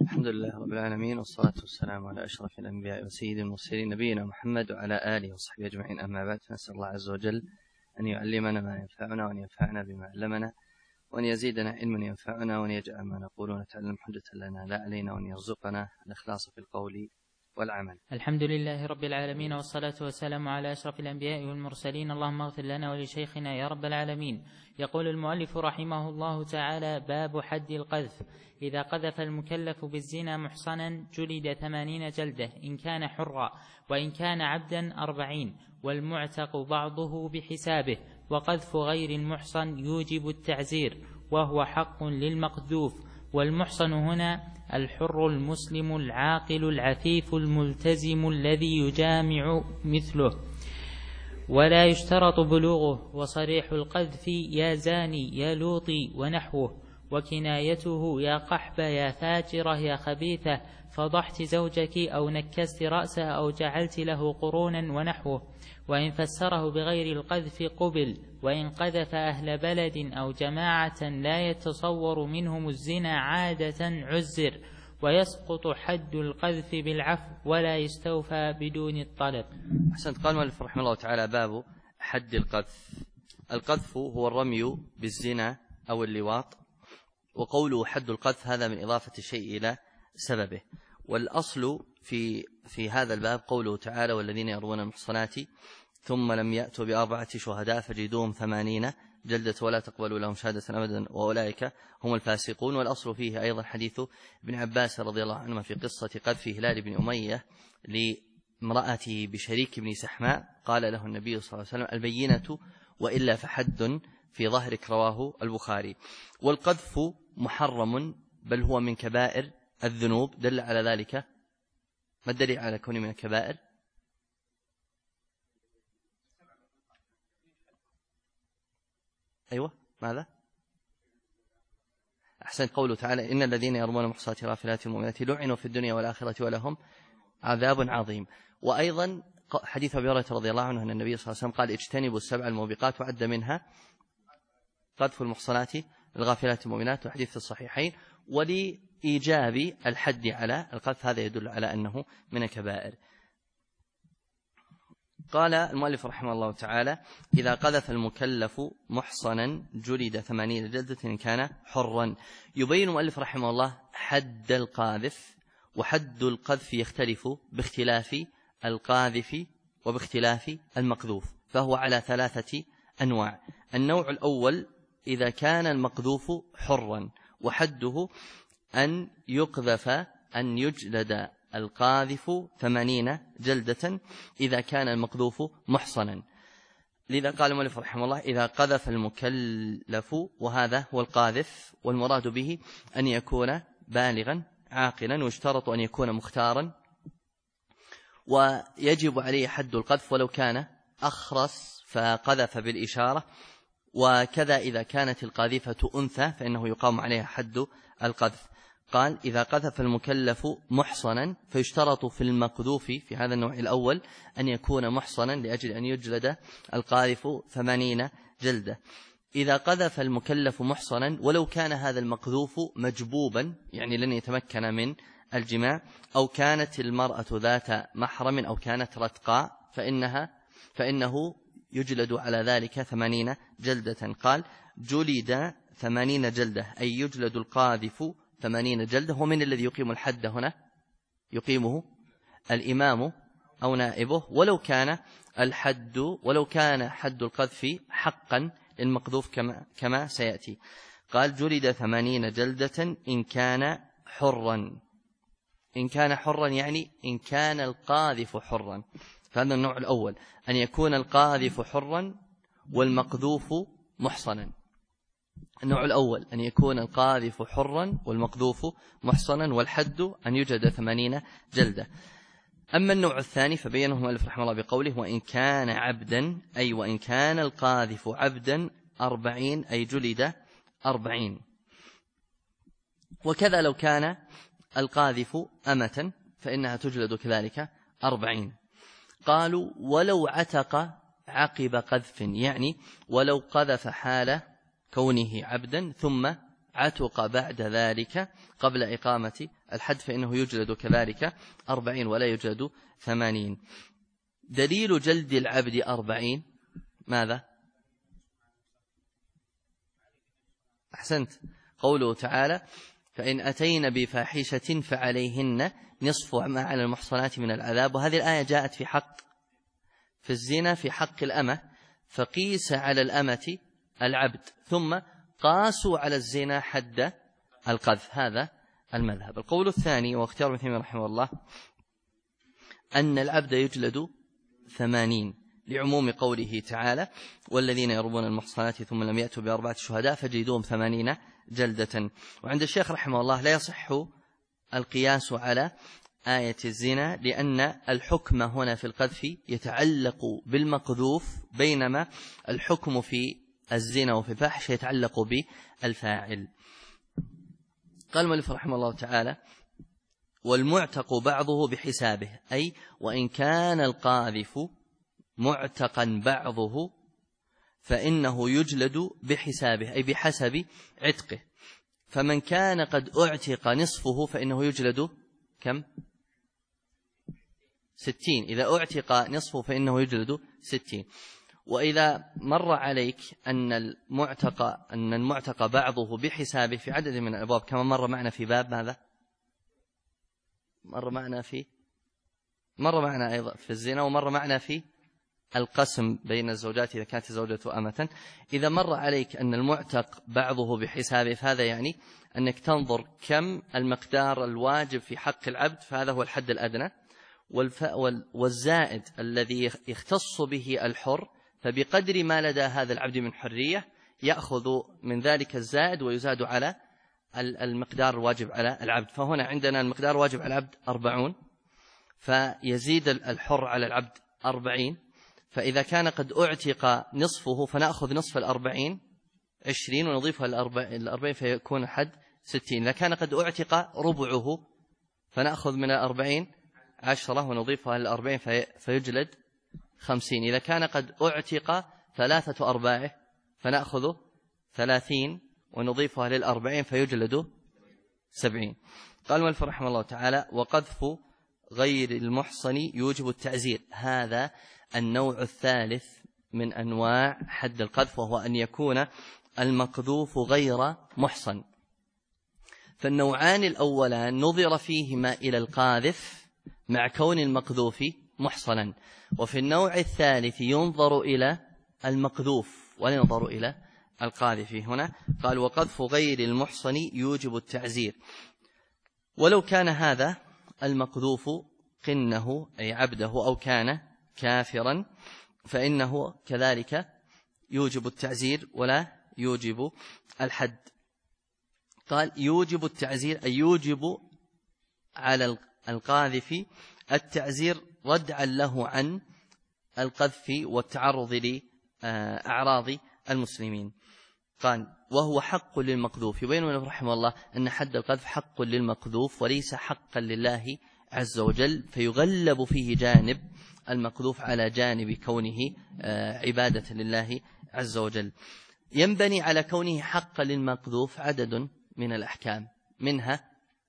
الحمد لله رب العالمين، والصلاة والسلام على أشرف الأنبياء وسيد المرسلين نبينا محمد وعلى آله وصحبه أجمعين. أما بعد، فنسأل الله عز وجل أن يعلمنا ما ينفعنا وأن ينفعنا بما علمنا وأن يزيدنا علما ينفعنا وأن يجعل ما نقول ونتعلم حجة لنا لا علينا وأن يرزقنا الإخلاص في القول والعمل. الحمد لله رب العالمين، والصلاة والسلام على أشرف الأنبياء والمرسلين. اللهم اغفر لنا ولشيخنا يا رب العالمين. يقول المؤلف رحمه الله تعالى: باب حد القذف. إذا قذف المكلف بالزنا محصنا جلد 80 جلدة إن كان حرا، وإن كان عبدا 40، والمعتق بعضه بحسابه. وقذف غير المحصن يوجب التعزير، وهو حق للمقذوف. والمحصن هنا الحر المسلم العاقل العفيف الملتزم الذي يجامع مثله، ولا يشترط بلوغه. وصريح القذف يا زاني يا لوطي ونحوه، وكنايته يا قحبة يا فاجرة يا خبيثة، فضحت زوجك أو نكست رأسه أو جعلت له قرونا ونحوه. وإن فسره بغير القذف قبل، وإن قذف أهل بلد أو جماعة لا يتصور منهم الزنا عادة عزر، ويسقط حد القذف بالعفو ولا يستوفى بدون الطلب. أحسنت. قال المؤلف رحمه الله تعالى: باب حد القذف. القذف هو الرمي بالزنا أو اللواط، وقوله حد القذف هذا من إضافة الشيء إلى سببه. والأصل في هذا الباب قوله تعالى: والذين يرمون المحصنات ثم لم يأتوا ب4 شهداء فجلدوهم 80 جلدة ولا تقبلوا لهم شهادة أبدا وأولئك هم الفاسقون. والأصل فيه أيضا حديث ابن عباس رضي الله عنهما في قصة قذف هلال بن أمية لامرأته بشريك بن سحماء، قال له النبي صلى الله عليه وسلم: البينة وإلا فحد في ظهرك، رواه البخاري. والقذف محرم، بل هو من كبائر الذنوب. دل على ذلك ما الدليل على كونه من الكبائر؟ أيوة، ماذا؟ أحسن. قوله تعالى: إن الذين يرمون المحصنات الغافلات المؤمنات لعنوا في الدنيا والآخرة ولهم عذاب عظيم. وأيضا حديث أبي هريرة رضي الله عنه أن النبي صلى الله عليه وسلم قال: اجتنبوا 7 الموبقات، وعد منها قذف المحصنات الغافلات المؤمنات، وحديث في الصحيحين. ولإيجاب الحد على القذف هذا يدل على أنه من الكبائر. قال المؤلف رحمه الله تعالى: إذا قذف المكلف محصنا جلد 80 جلدة إن كان حرا. يبين المؤلف رحمه الله حد القاذف. وحد القذف يختلف باختلاف القاذف وباختلاف المقذوف، فهو على 3 أنواع. النوع الأول: إذا كان المقذوف حرا، وحده أن يقذف أن يجلد القاذف 80 جلدة إذا كان المقذوف محصنا. لذا قال المؤلف رحمه الله: إذا قذف المكلف، وهذا هو القاذف، والمراد به أن يكون بالغا عاقلا، ويشترط أن يكون مختارا، ويجب عليه حد القذف ولو كان أخرس فقذف بالإشارة. وكذا إذا كانت القاذفة أنثى فإنه يقام عليها حد القذف. قال: إذا قذف المكلف محصنا، فيشترط في المقذوف في هذا النوع الأول أن يكون محصنا لأجل أن يجلد القاذف 80 جلدة. إذا قذف المكلف محصنا ولو كان هذا المقذوف مجبوبا، يعني لن يتمكن من الجماع، أو كانت المرأة ذات محرم، أو كانت رتقاء، فإنه يجلد على ذلك 80 جلدة. قال: جلد 80 جلدة، أي يجلد القاذف 80 جلدة. ومن الذي يقيم الحد هنا؟ يقيمه الإمام أو نائبه، ولو كان حد القذف حقا للمقذوف كما سيأتي. قال: جلد 80 جلدة إن كان حرا. إن كان حرا يعني إن كان القاذف حرا. فهذا النوع الأول، أن يكون القاذف حرا والمقذوف محصنا. النوع الأول أن يكون القاذف حرا والمقذوف محصنا، والحد أن يجلد 80 جلدة. أما النوع الثاني فبينه المؤلف رحمه الله بقوله: وإن كان عبدا، أي وإن كان القاذف عبدا 40، أي جلد 40. وكذا لو كان القاذف أمة فإنها تجلد كذلك 40. قالوا: ولو عتق عقب قذف، يعني ولو قذف حال كونه عبدا ثم عتق بعد ذلك قبل إقامة الحد فإنه يجلد كذلك 40 ولا يجلد 80. دليل جلد العبد 40 ماذا؟ أحسنت، قوله تعالى فإن أتين بفاحشة فعليهن نصف ما على المحصنات من العذاب. وهذه الآية جاءت في الزنا في حق الأمة، فقيس على الأمة العبد، ثم قاسوا على الزنا حد القذف. هذا المذهب. القول الثاني واختيار ابن تيمية رحمه الله أن العبد يجلد 80 لعموم قوله تعالى والذين يرمون المحصنات ثم لم يأتوا ب4 شهداء فجلدوهم 80 جلدة. وعند الشيخ رحمه الله لا يصح القياس على آية الزنا، لأن الحكم هنا في القذف يتعلق بالمقذوف، بينما الحكم في الزنا وفي الفاحشة يتعلق بالفاعل. قال المؤلف رحمه الله تعالى والمعتق بعضه بحسابه، أي وإن كان القاذف معتقا بعضه فإنه يجلد بحسابه، أي بحسب عتقه. فمن كان قد أعتق نصفه فإنه يجلد كم؟ 60. إذا أعتق نصفه فإنه يجلد 60. وإذا مر عليك أن المعتق بعضه بحسابه في عدد من الأبواب، كما مر معنا في باب ماذا؟ مر معنا أيضا في الزنا، ومر معنا في القسم بين الزوجات إذا كانت الزوجة أمة. إذا مر عليك أن المعتق بعضه بحسابه، فهذا يعني أنك تنظر كم المقدار الواجب في حق العبد، فهذا هو الحد الأدنى. والزائد الذي يختص به الحر، فبقدر ما لدى هذا العبد من حرية يأخذ من ذلك الزائد ويزاد على المقدار الواجب على العبد. فهنا عندنا المقدار الواجب على العبد 40، فيزيد الحر على العبد 40. فإذا كان قد أعتق نصفه فنأخذ نصف 40 20 ونضيفها 40 فيكون الحد 60. إذا كان قد أعتق ربعه فنأخذ من 40 10 ونضيفها 40 فيجلد 50. إذا كان قد أعتق 3/4 فنأخذ 30 ونضيفها 40 فيجلد 70. قال المؤلف رحمه الله تعالى وقذف غير المحصن يوجب التعزير. هذا النوع الثالث من أنواع حد القذف، وهو أن يكون المقذوف غير محصن. فالنوعان الأولان نظر فيهما إلى القاذف مع كون المقذوف محصنا، وفي النوع الثالث ينظر إلى المقذوف ولا ينظر إلى القاذف. هنا قال وقذف غير المحصن يوجب التعزير، ولو كان هذا المقذوف قنه أي عبده أو كان كافرا فإنه كذلك يوجب التعزير ولا يوجب الحد. قال يوجب التعزير أي يوجب على القاذف التعزير ردعا له عن القذف والتعرض لأعراض المسلمين. قال وهو حق للمقذوف. يبين رحمه الله أن حد القذف حق للمقذوف وليس حقا لله عز وجل، فيغلب فيه جانب المقذوف على جانب كونه عبادة لله عز وجل. ينبني على كونه حقا للمقذوف عدد من الأحكام، منها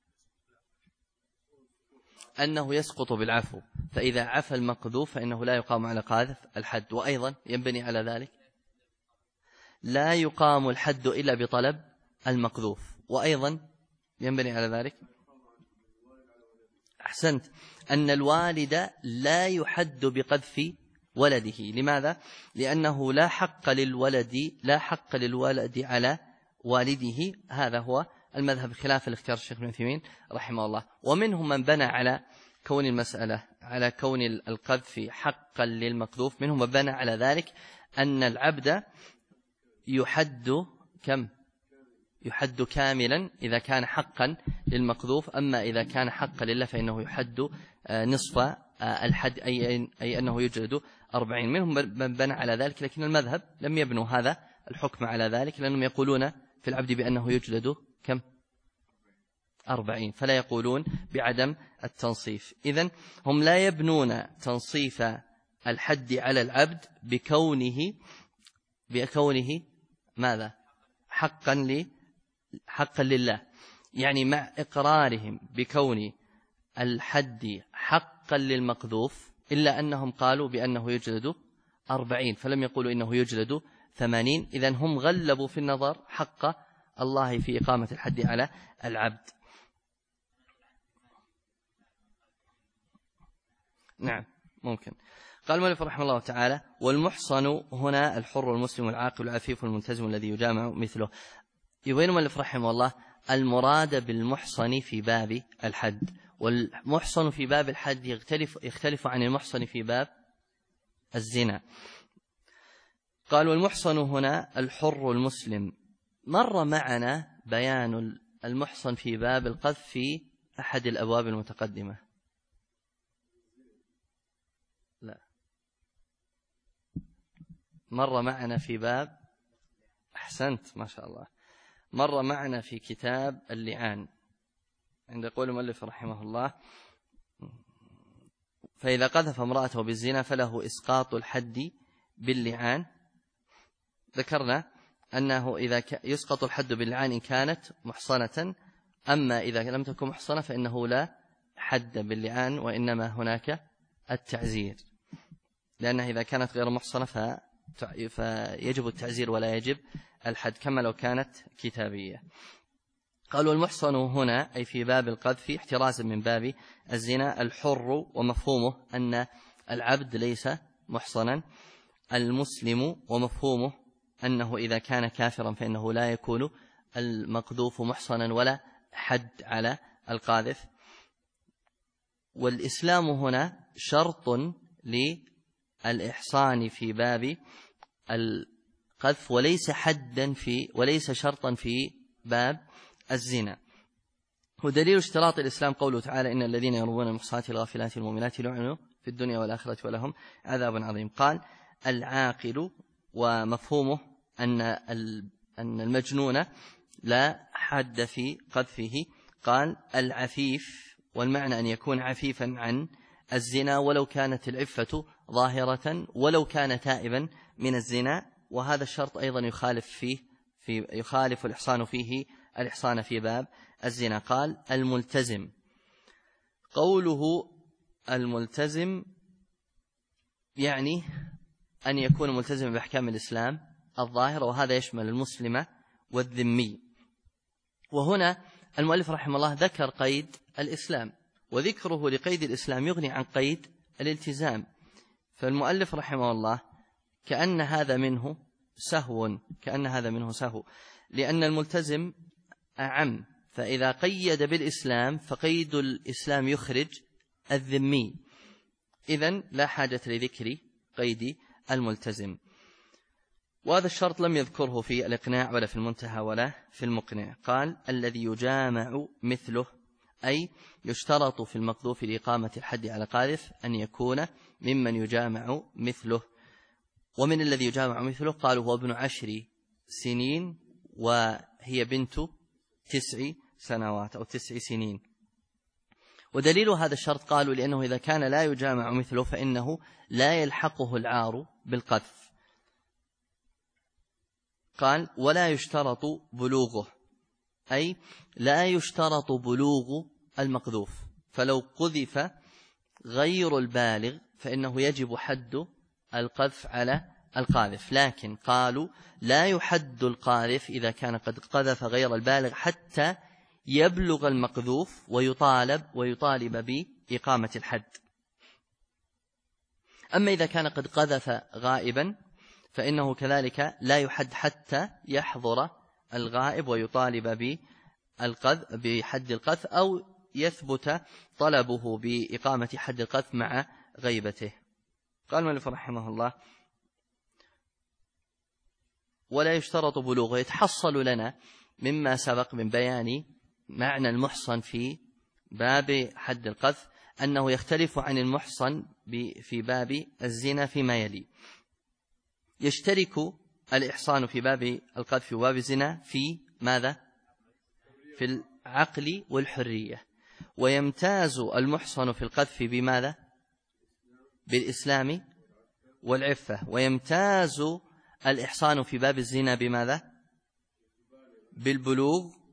أنه يسقط بالعفو، فإذا عفى المقذوف فإنه لا يقام على قاذف الحد. وأيضا ينبني على ذلك لا يقام الحد إلا بطلب المقذوف. وأيضا ينبني على ذلك أحسنت أن الوالد لا يحد بقذف ولده. لماذا؟ لأنه لا حق للولد على والده. هذا هو المذهب خلاف الاختيار الشيخ ابن عثيمين رحمه الله. ومنهم من بنى على كون المسألة على كون القذف حقا للمقذوف، منهم من بنى على ذلك أن العبد يحد كاملا إذا كان حقا للمقذوف، أما إذا كان حقا لله فإنه يحد نصف الحد، أي أنه يجلد 40. منهم من بنى على ذلك، لكن المذهب لم يبنوا هذا الحكم على ذلك، لأنهم يقولون في العبد بأنه يجلد 40، فلا يقولون بعدم التنصيف. إذن هم لا يبنون تنصيف الحد على العبد بكونه ماذا؟ حقا حقا لله، يعني مع إقرارهم بكون الحد حقا للمقذوف، إلا أنهم قالوا بأنه يجلد 40 فلم يقولوا إنه يجلد 80. إذن هم غلبوا في النظر حق الله في إقامة الحد على العبد. نعم ممكن. قال المؤلف رحمه الله تعالى: والمحصن هنا الحر المسلم العاقل العفيف الملتزم الذي يجامع مثله. يبين المؤلف رحمه الله المراد بالمحصن في باب الحد، والمحصن في باب الحد يختلف عن المحصن في باب الزنا. قال: والمحصن هنا الحر المسلم. مر معنا بيان المحصن في باب القذف في أحد الأبواب المتقدمة. لا، مر معنا في باب، أحسنت ما شاء الله، مر معنا في كتاب اللعان عند قول المؤلف رحمه الله: فإذا قذف امرأته بالزنا فله إسقاط الحد باللعان. ذكرنا أنه إذا يسقط الحد باللعان إن كانت محصنة، أما إذا لم تكن محصنة فإنه لا حد باللعان، وإنما هناك التعزير، لأنها إذا كانت غير محصنة فيجب التعزير ولا يجب الحد كما لو كانت كتابية. قالوا: المحصن هنا أي في باب القذف احترازا من باب الزنا الحر، ومفهومه أن العبد ليس محصنا، المسلم ومفهومه أنه إذا كان كافرا فإنه لا يكون المقذوف محصنا ولا حد على القاذف. والإسلام هنا شرط للإحصان في باب القذف وليس شرطا في باب الزنا. ودليل اشتراط الإسلام قوله تعالى: إن الذين يرمون المحصنات الغافلات المؤمنات لعنوا في الدنيا والآخرة ولهم عذاب عظيم. قال: العاقل، ومفهومه أن المجنون لا حد في قذفه. قال: العفيف، والمعنى أن يكون عفيفا عن الزنا ولو كانت العفة ظاهرة ولو كان تائبا من الزنا. وهذا الشرط أيضا يخالف الإحصان فيه الإحصان في باب الزنا. قال: الملتزم. قوله الملتزم يعني أن يكون ملتزم بأحكام الإسلام الظاهرة، وهذا يشمل المسلم والذمي. وهنا المؤلف رحمه الله ذكر قيد الإسلام، وذكره لقيد الإسلام يغني عن قيد الالتزام. فالمؤلف رحمه الله كأن هذا منه سهو، لأن الملتزم أعم، فإذا قيد بالإسلام فقيد الإسلام يخرج الذمي، إذن لا حاجة لذكر قيد الملتزم. وهذا الشرط لم يذكره في الإقناع ولا في المنتهى ولا في المقنع. قال: الذي يجامع مثله، أي يشترط في المقذوف لإقامة الحد على قاذف أن يكون ممن يجامع مثله. ومن الذي يجامع مثله قالوا: هو ابن 10 سنين وهي بنت 9 سنوات أو 9 سنين. ودليل هذا الشرط قالوا: لأنه إذا كان لا يجامع مثله فإنه لا يلحقه العار بالقذف. قال: ولا يشترط بلوغه، أي لا يشترط بلوغ المقذوف، فلو قذف غير البالغ فإنه يجب حد القذف على القاذف. لكن قالوا: لا يحد القاذف إذا كان قد قذف غير البالغ حتى يبلغ المقذوف ويطالب بإقامة الحد. أما إذا كان قد قذف غائبا فإنه كذلك لا يحد حتى يحضر الغائب ويطالب بحد القذف، أو يثبت طلبه بإقامة حد القذف مع غيبته. قال المؤلف رحمه الله: ولا يشترط بلوغه. يتحصل لنا مما سبق من بيان معنى المحصن في باب حد القذف أنه يختلف عن المحصن في باب الزنا فيما يلي: يشترك الإحصان في باب القذف وباب الزنا في ماذا؟ في العقل والحرية. ويمتاز المحصن في القذف بماذا؟ بالإسلام والعفة. ويمتاز الإحصان في باب الزنا بماذا؟ بالبلوغ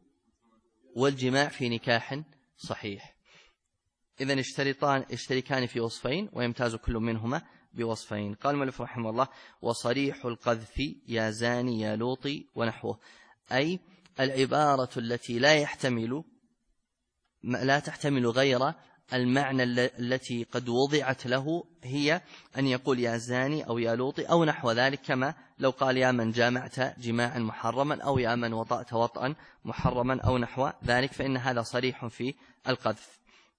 والجماع في نكاح صحيح. إذن يشتركان في وصفين ويمتاز كل منهما بوصفين. قال المؤلف رحمه الله: وصريح القذف يا زاني يا لوطي ونحوه، أي العبارة التي لا تحتمل غير المعنى التي قد وضعت له، هي أن يقول يا زاني أو يا لوطي أو نحو ذلك، كما لو قال يا من جامعت جماعا محرما أو يا من وطأت وطئا محرما أو نحو ذلك، فإن هذا صريح في القذف.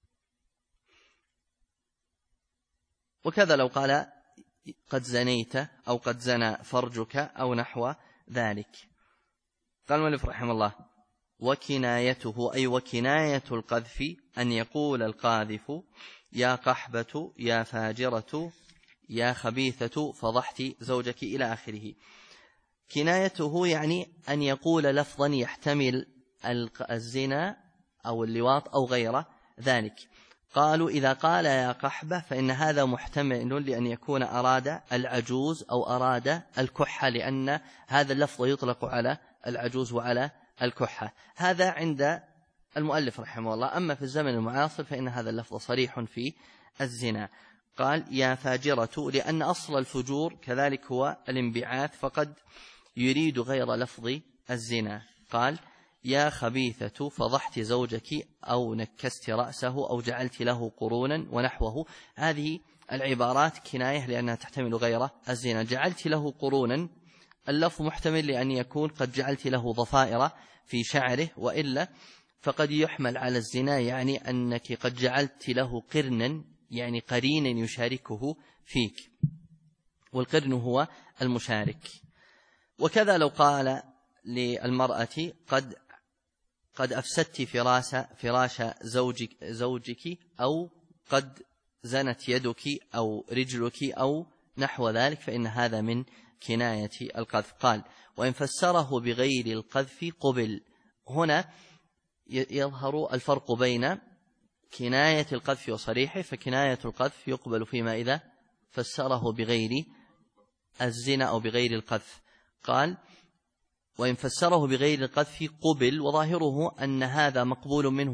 وكذا لو قال قد زنيت أو قد زنى فرجك أو نحو ذلك. قال المؤلف رحمه الله: وكنايته، أي وكناية القذف، أن يقول القاذف يا قحبة يا فاجرة يا خبيثة فضحت زوجك إلى آخره. كنايته يعني أن يقول لفظا يحتمل الزنا أو اللواط أو غير ذلك. قالوا إذا قال يا قحبة فإن هذا محتمل لأن يكون أراد العجوز أو أراد الكحة، لأن هذا اللفظ يطلق على العجوز وعلى الكحة. هذا عند المؤلف رحمه الله. أما في الزمن المعاصر فإن هذا اللفظ صريح في الزنا. قال يا فاجرة لأن أصل الفجور كذلك هو الانبعاث، فقد يريد غير لفظ الزنا. قال يا خبيثة فضحت زوجك أو نكست رأسه أو جعلت له قرونا ونحوه. هذه العبارات كناية لأنها تحتمل غير الزنا. جعلت له قرونا، اللفظ محتمل لأن يكون قد جعلت له ضفائر في شعره، وإلا فقد يحمل على الزنا، يعني أنك قد جعلت له قرنا، يعني قرينا يشاركه فيك، والقرن هو المشارك. وكذا لو قال للمرأة قد أفسدت فراش زوجك أو قد زنت يدك أو رجلك أو نحو ذلك، فإن هذا من كناية القذف. قال وإن فسره بغير القذف قبل. هنا يظهر الفرق بين كناية القذف وصريحه. فكناية القذف يقبل فيما إذا فسره بغير الزنا أو بغير القذف. قال وإن فسره بغير القذف قبل، وظاهره أن هذا مقبول منه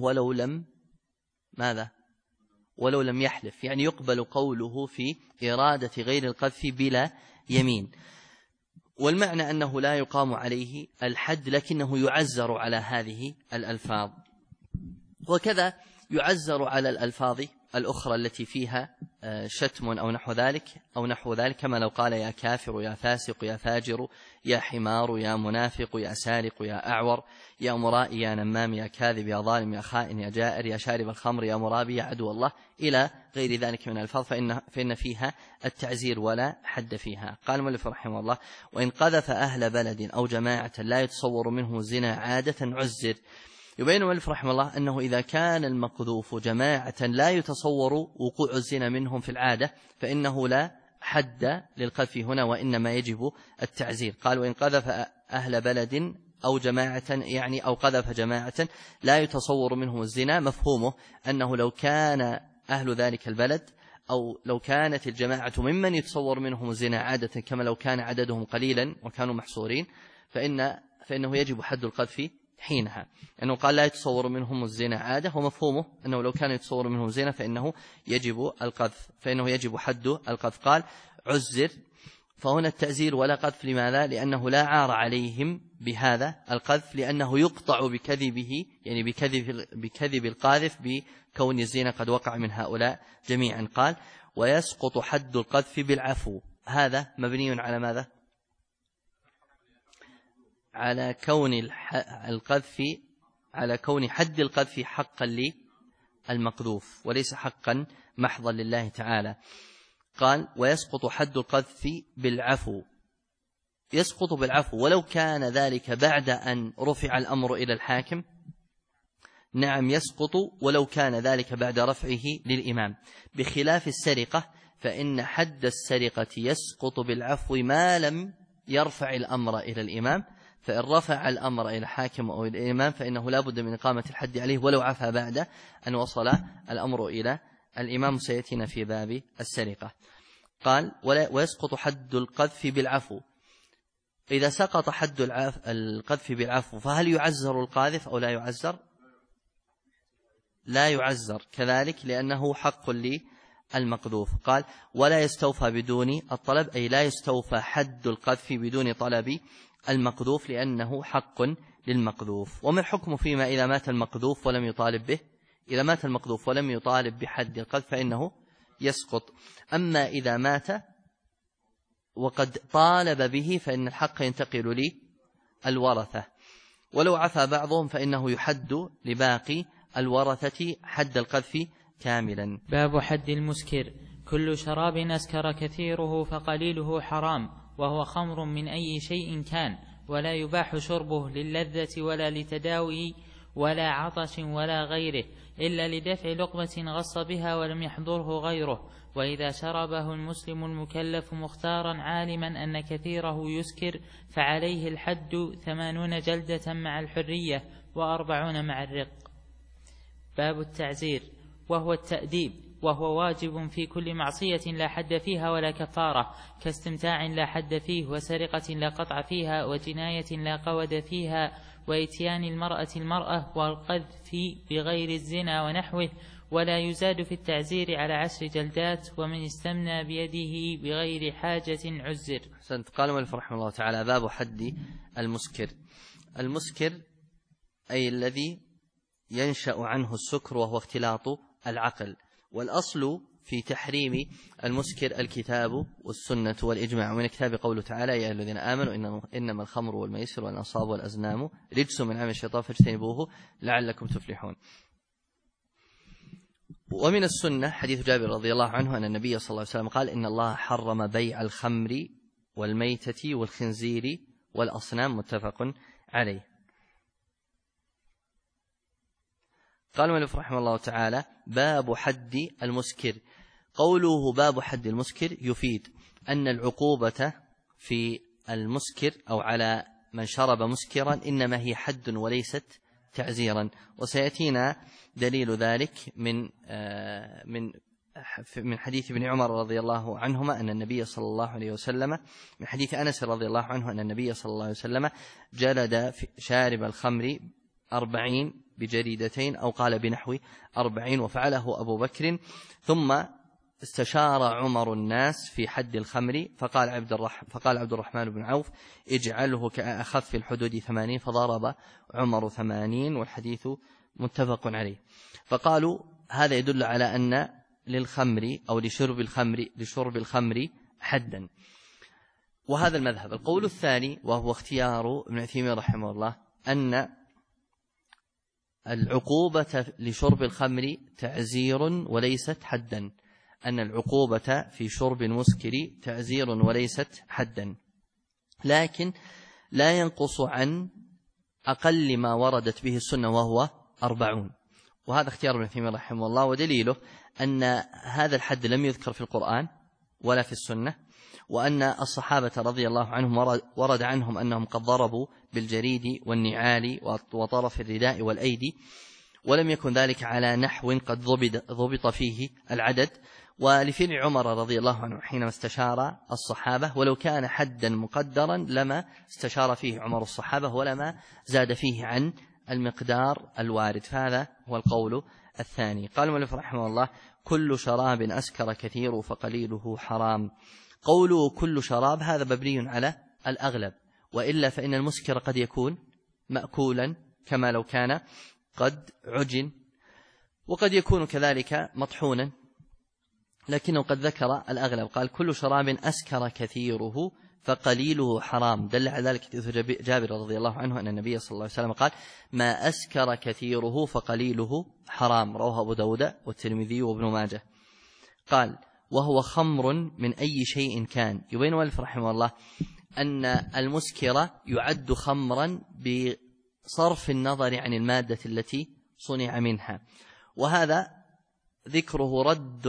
ولو لم يحلف، يعني يقبل قوله في إرادة غير القذف بلا يمين. والمعنى أنه لا يقام عليه الحد، لكنه يعزر على هذه الألفاظ. وكذا يعزر على الألفاظ الأخرى التي فيها شتم أو نحو ذلك، كما لو قال يا كافر يا فاسق يا فاجر يا حمار يا منافق يا سارق يا أعور يا مرائي يا نمام يا كاذب يا ظالم يا خائن يا جائر يا شارب الخمر يا مرابي يا عدو الله، إلى غير ذلك من الألفاظ، فإن فيها التعزير ولا حد فيها. قال المؤلف رحمه الله وإن قذف أهل بلد أو جماعة لا يتصور منه الزنا عادة عزر. يبين المؤلف رحمه الله أنه إذا كان المقذوف جماعة لا يتصور وقوع الزنا منهم في العادة فإنه لا حد للقذف هنا، وإنما يجب التعزير. قال وإن قذف أهل بلد أو جماعة، يعني أو قذف جماعة لا يتصور منهم الزنا، مفهومه أنه لو كان أهل ذلك البلد أو لو كانت الجماعة ممن يتصور منهم الزنا عادة، كما لو كان عددهم قليلا وكانوا محصورين، فإنه يجب حد القذف حينها. أنه قال لا يتصور منهم الزنا عادة، ومفهومه أنه لو كان يتصور منهم الزنا فإنه يجب القذف، فإنه يجب حد القذف. قال عزر، فهنا التعزير ولا قذف. لماذا؟ لأنه لا عار عليهم بهذا القذف، لأنه يقطع بكذبه، يعني بكذب القاذف، بكون الزنا قد وقع من هؤلاء جميعا. قال ويسقط حد القذف بالعفو. هذا مبني على ماذا؟ على كون حد القذف حقا للمقذوف وليس حقا محضا لله تعالى. قال ويسقط حد القذف بالعفو. يسقط بالعفو ولو كان ذلك بعد أن رفع الأمر إلى الحاكم. نعم يسقط ولو كان ذلك بعد رفعه للإمام، بخلاف السرقة فإن حد السرقة يسقط بالعفو ما لم يرفع الأمر إلى الإمام. فإن رفع الأمر إلى الحاكم أو إلى الإمام فإنه لا بد من إقامة الحد عليه ولو عفى بعد أن وصل الأمر إلى الإمام، سيأتينا في باب السرقة. قال ويسقط حد القذف بالعفو. إذا سقط حد القذف بالعفو فهل يعزر القاذف أو لا يعزر؟ لا يعزر كذلك لأنه حق للمقذوف. قال ولا يستوفى بدون الطلب، أي لا يستوفى حد القذف بدون طلب المقذوف لأنه حق للمقذوف. وما الحكم فيما إذا مات المقذوف ولم يطالب به؟ إذا مات المقذوف ولم يطالب بحد القذف فإنه يسقط. أما إذا مات وقد طالب به فإن الحق ينتقل للورثة، ولو عفى بعضهم فإنه يحد لباقي الورثة حد القذف كاملا. باب حد المسكر. كل شراب أسكر كثيره فقليله حرام، وهو خمر من أي شيء كان، ولا يباح شربه للذة ولا لتداوي ولا عطش ولا غيره، إلا لدفع لقمة غص بها ولم يحضره غيره. وإذا شربه المسلم المكلف مختارا عالما أن كثيره يسكر فعليه الحد 80 جلدة مع الحرية و40 مع الرق. باب التعزير، وهو التأديب، وهو واجب في كل معصية لا حد فيها ولا كفارة، كاستمتاع لا حد فيه، وسرقة لا قطع فيها، وجناية لا قود فيها، وإتيان المرأة والقذف بغير الزنا ونحوه. ولا يزاد في التعزير على 10 جلدات، ومن استمنى بيده بغير حاجة عزر. قال المؤلف رحمه الله تعالى باب حد المسكر. المسكر أي الذي ينشأ عنه السكر وهو اختلاط العقل، والأصل في تحريم المسكر الكتاب والسنة والإجماع. ومن الكتاب قوله تعالى يا أيها الذين آمنوا إنما الخمر والميسر والأنصاب والأزلام رجس من عمل الشيطان فاجتنبوه لعلكم تفلحون. ومن السنة حديث جابر رضي الله عنه أن النبي صلى الله عليه وسلم قال إن الله حرم بيع الخمر والميتة والخنزير والأصنام، متفق عليه. قال المؤلف رحمه الله تعالى باب حد المسكر. قوله باب حد المسكر يفيد أن العقوبة في المسكر أو على من شرب مسكرا إنما هي حد وليست تعزيرا، وسيأتينا دليل ذلك من حديث ابن عمر رضي الله عنهما أن النبي صلى الله عليه وسلم، من حديث أنس رضي الله عنه أن النبي صلى الله عليه وسلم جلد شارب الخمر 40 بجريدتين أو قال بنحو 40، وفعله أبو بكر. ثم استشار عمر الناس في حد الخمر فقال عبد الرحمن بن عوف اجعله كأخف الحدود 80، فضرب عمر 80، والحديث متفق عليه. فقالوا هذا يدل على أن للخمر أو لشرب الخمر حدا، وهذا المذهب. القول الثاني وهو اختيار ابن عثيمين رحمه الله أن العقوبة لشرب الخمر تعزير وليست حدا، أن العقوبة في شرب المسكر تعزير وليست حدا، لكن لا ينقص عن أقل ما وردت به السنة وهو 40. وهذا اختيار ابن عثيمين رحمه الله، ودليله أن هذا الحد لم يذكر في القرآن ولا في السنة، وأن الصحابة رضي الله عنهم ورد عنهم أنهم قد ضربوا بالجريد والنعال وطرف الرداء والأيدي، ولم يكن ذلك على نحو قد ضبط فيه العدد. ولفعل عمر رضي الله عنه حينما استشار الصحابة، ولو كان حدا مقدرا لما استشار فيه عمر الصحابة ولما زاد فيه عن المقدار الوارد، فهذا هو القول الثاني. قال المؤلف رحمه الله كل شراب أسكر كثير فقليله حرام. قوله كل شراب هذا مبني على الأغلب، وإلا فإن المسكر قد يكون مأكولا كما لو كان قد عجن، وقد يكون كذلك مطحونا، لكنه قد ذكر الأغلب. قال كل شراب أسكر كثيره فقليله حرام، دل على ذلك حديث جابر رضي الله عنه أن النبي صلى الله عليه وسلم قال ما أسكر كثيره فقليله حرام، رواه أبو داود والترمذي وابن ماجه. قال وهو خمر من أي شيء كان. يبين المؤلف رحمه الله أن المسكر يعد خمرا بصرف النظر عن المادة التي صنع منها، وهذا ذكره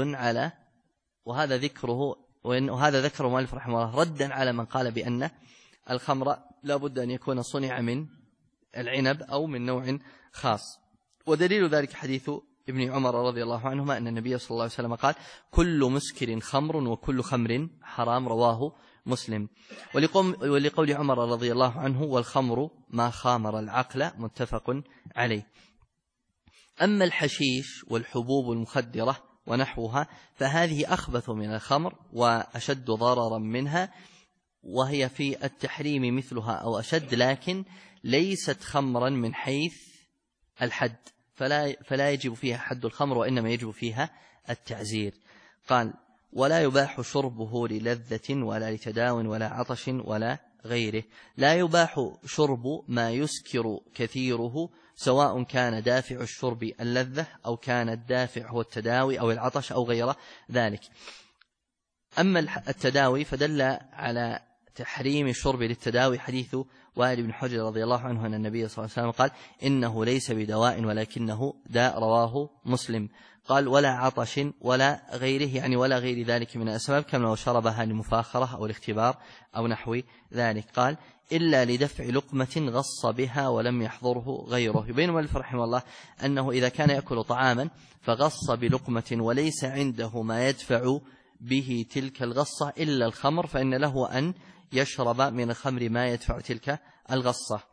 وهذا ذكره المؤلف رحمه الله ردا على من قال بأن الخمر لا بد أن يكون صنع من العنب أو من نوع خاص. ودليل ذلك حديث ابن عمر رضي الله عنهما أن النبي صلى الله عليه وسلم قال كل مسكر خمر وكل خمر حرام، رواه مسلم. ولقول عمر رضي الله عنه والخمر ما خامر العقل، متفق عليه. أما الحشيش والحبوب المخدرة ونحوها فهذه أخبث من الخمر وأشد ضررا منها، وهي في التحريم مثلها أو أشد، لكن ليست خمرا من حيث الحد، فلا يجب فيها حد الخمر، وإنما يجب فيها التعزير. قال: ولا يباح شربه للذة ولا لتداو ولا عطش ولا غيره. لا يباح شرب ما يسكر كثيره، سواء كان دافع الشرب اللذة أو كان الدافع هو التداوي أو العطش أو غير ذلك. أما التداوي فدل على تحريم الشرب للتداوي حديث وائل بن حجر رضي الله عنه أن النبي صلى الله عليه وسلم قال: إنه ليس بدواء ولكنه داء، رواه مسلم. قال: ولا عطش ولا غيره، يعني ولا غير ذلك من الأسباب، كما لو شربها لمفاخرة أو الاختبار أو نحو ذلك. قال: إلا لدفع لقمة غص بها ولم يحضره غيره. يبين المؤلف رحمه الله أنه إذا كان يأكل طعاما فغص بلقمة وليس عنده ما يدفع به تلك الغصة إلا الخمر، فإن له أن يشرب من الخمر ما يدفع تلك الغصة.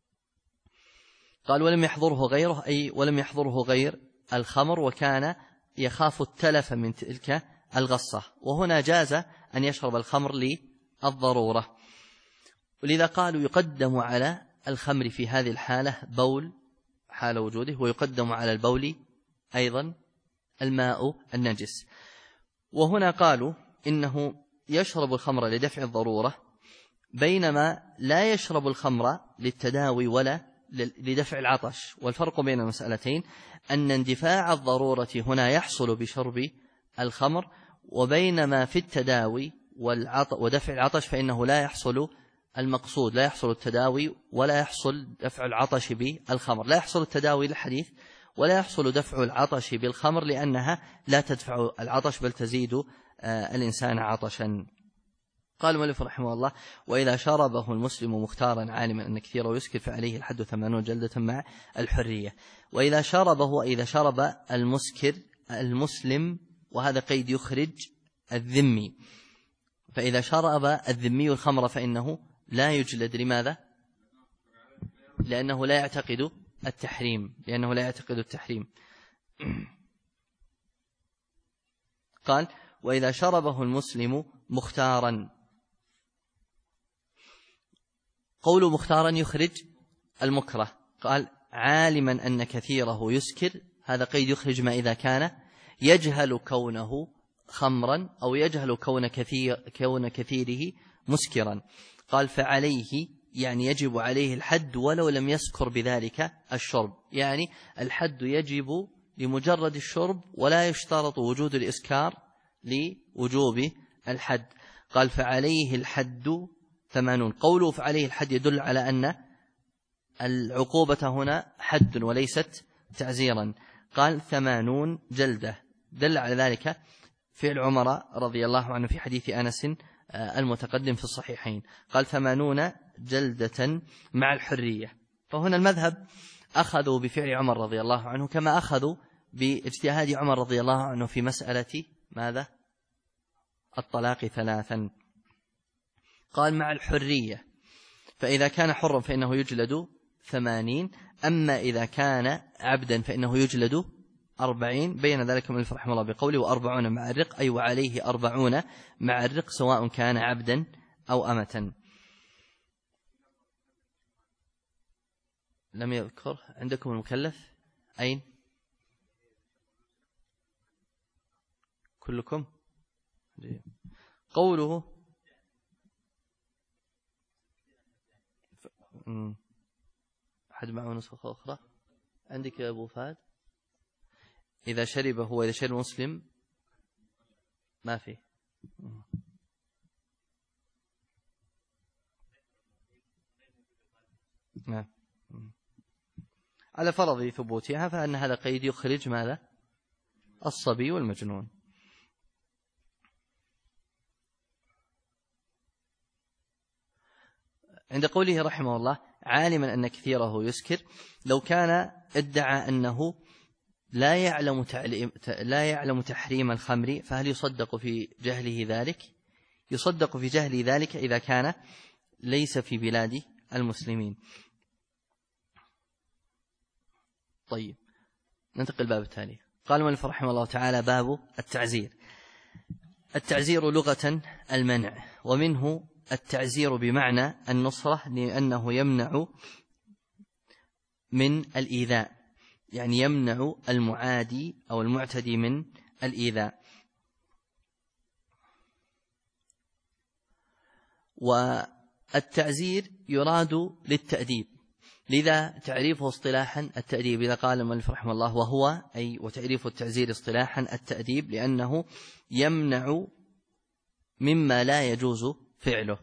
قال: ولم يحضره غيره، أي ولم يحضره غير الخمر، وكان يخاف التلف من تلك الغصة، وهنا جاز أن يشرب الخمر للضرورة. ولذا قالوا يقدم على الخمر في هذه الحالة بول حال وجوده، ويقدم على البول أيضا الماء النجس. وهنا قالوا إنه يشرب الخمر لدفع الضرورة، بينما لا يشرب الخمر للتداوي ولا لدفع العطش. والفرق بين المسألتين أن اندفاع الضرورة هنا يحصل بشرب الخمر، وبينما في التداوي ودفع العطش فإنه لا يحصل المقصود، لا يحصل التداوي ولا يحصل دفع العطش بالخمر. لا يحصل التداوي للحديث ولا يحصل دفع العطش بالخمر، لأنها لا تدفع العطش بل تزيد الإنسان عطشا. قال المؤلف رحمه الله: وإذا شربه المسلم مختارا عالما أن كثيره يسكر فعليه الحد 80 جلدة مع الحرية. وإذا شربه، إذا شرب المسكر المسلم، وهذا قيد يخرج الذمي، فإذا شرب الذمي الخمر فإنه لا يجلد. لماذا؟ لأنه لا يعتقد التحريم. قال: وإذا شربه المسلم مختارا. قول مختارا يخرج المكره. قال: عالما أن كثيره يسكر، هذا قيد يخرج ما إذا كان يجهل كونه خمرا أو يجهل كون كثيره مسكرا. قال: فعليه، يعني يجب عليه الحد ولو لم يسكر بذلك الشرب، يعني الحد يجب لمجرد الشرب ولا يشترط وجود الإسكار لوجوب الحد. قال: فعليه الحد 80. قوله فعليه الحد يدل على أن العقوبة هنا حد وليست تعزيرا. قال: 80 جلدة، دل على ذلك فعل عمر رضي الله عنه في حديث أنس المتقدم في الصحيحين. قال: 80 جلدة مع الحرية. فهنا المذهب أخذوا بفعل عمر رضي الله عنه كما أخذوا باجتهاد عمر رضي الله عنه في مسألة ماذا؟ الطلاق 3. قال: مع الحرية، فإذا كان حرا فإنه يجلد 80، أما إذا كان عبدا فإنه يجلد 40. بين ذلك المؤلف رحمه الله بقوله: 40 مع الرق، أي وعليه 40 مع الرق سواء كان عبدا أو أمة. لم يذكر عندكم المكلف أين؟ كلكم؟ قوله أحد معه نسخة أخرى عندك يا أبو فهد؟ إذا شرب هو، إذا شرب مسلم ما فيه. نعم. على فرض ثبوتها فإن هذا قيد يخرج ماذا؟ الصبي والمجنون. عند قوله رحمه الله: عالما أن كثيره يسكر، لو كان ادعى أنه لا يعلم تحريم الخمر، فهل يصدق في جهله ذلك؟ يصدق في جهل ذلك إذا كان ليس في بلاد المسلمين. طيب، ننتقل الباب التالي. قال المؤلف رحمه الله تعالى: باب التعزير. التعزير لغة المنع، ومنه التعزير بمعنى النصرة، لأنه يمنع من الإيذاء، يعني يمنع المعادي أو المعتدي من الإيذاء. والتعزير يراد للتأديب، لذا تعريفه اصطلاحا التأديب. إذا قال المؤلف رحمه الله وهو أي وتعريف التعزير اصطلاحا التأديب، لأنه يمنع مما لا يجوز فعله.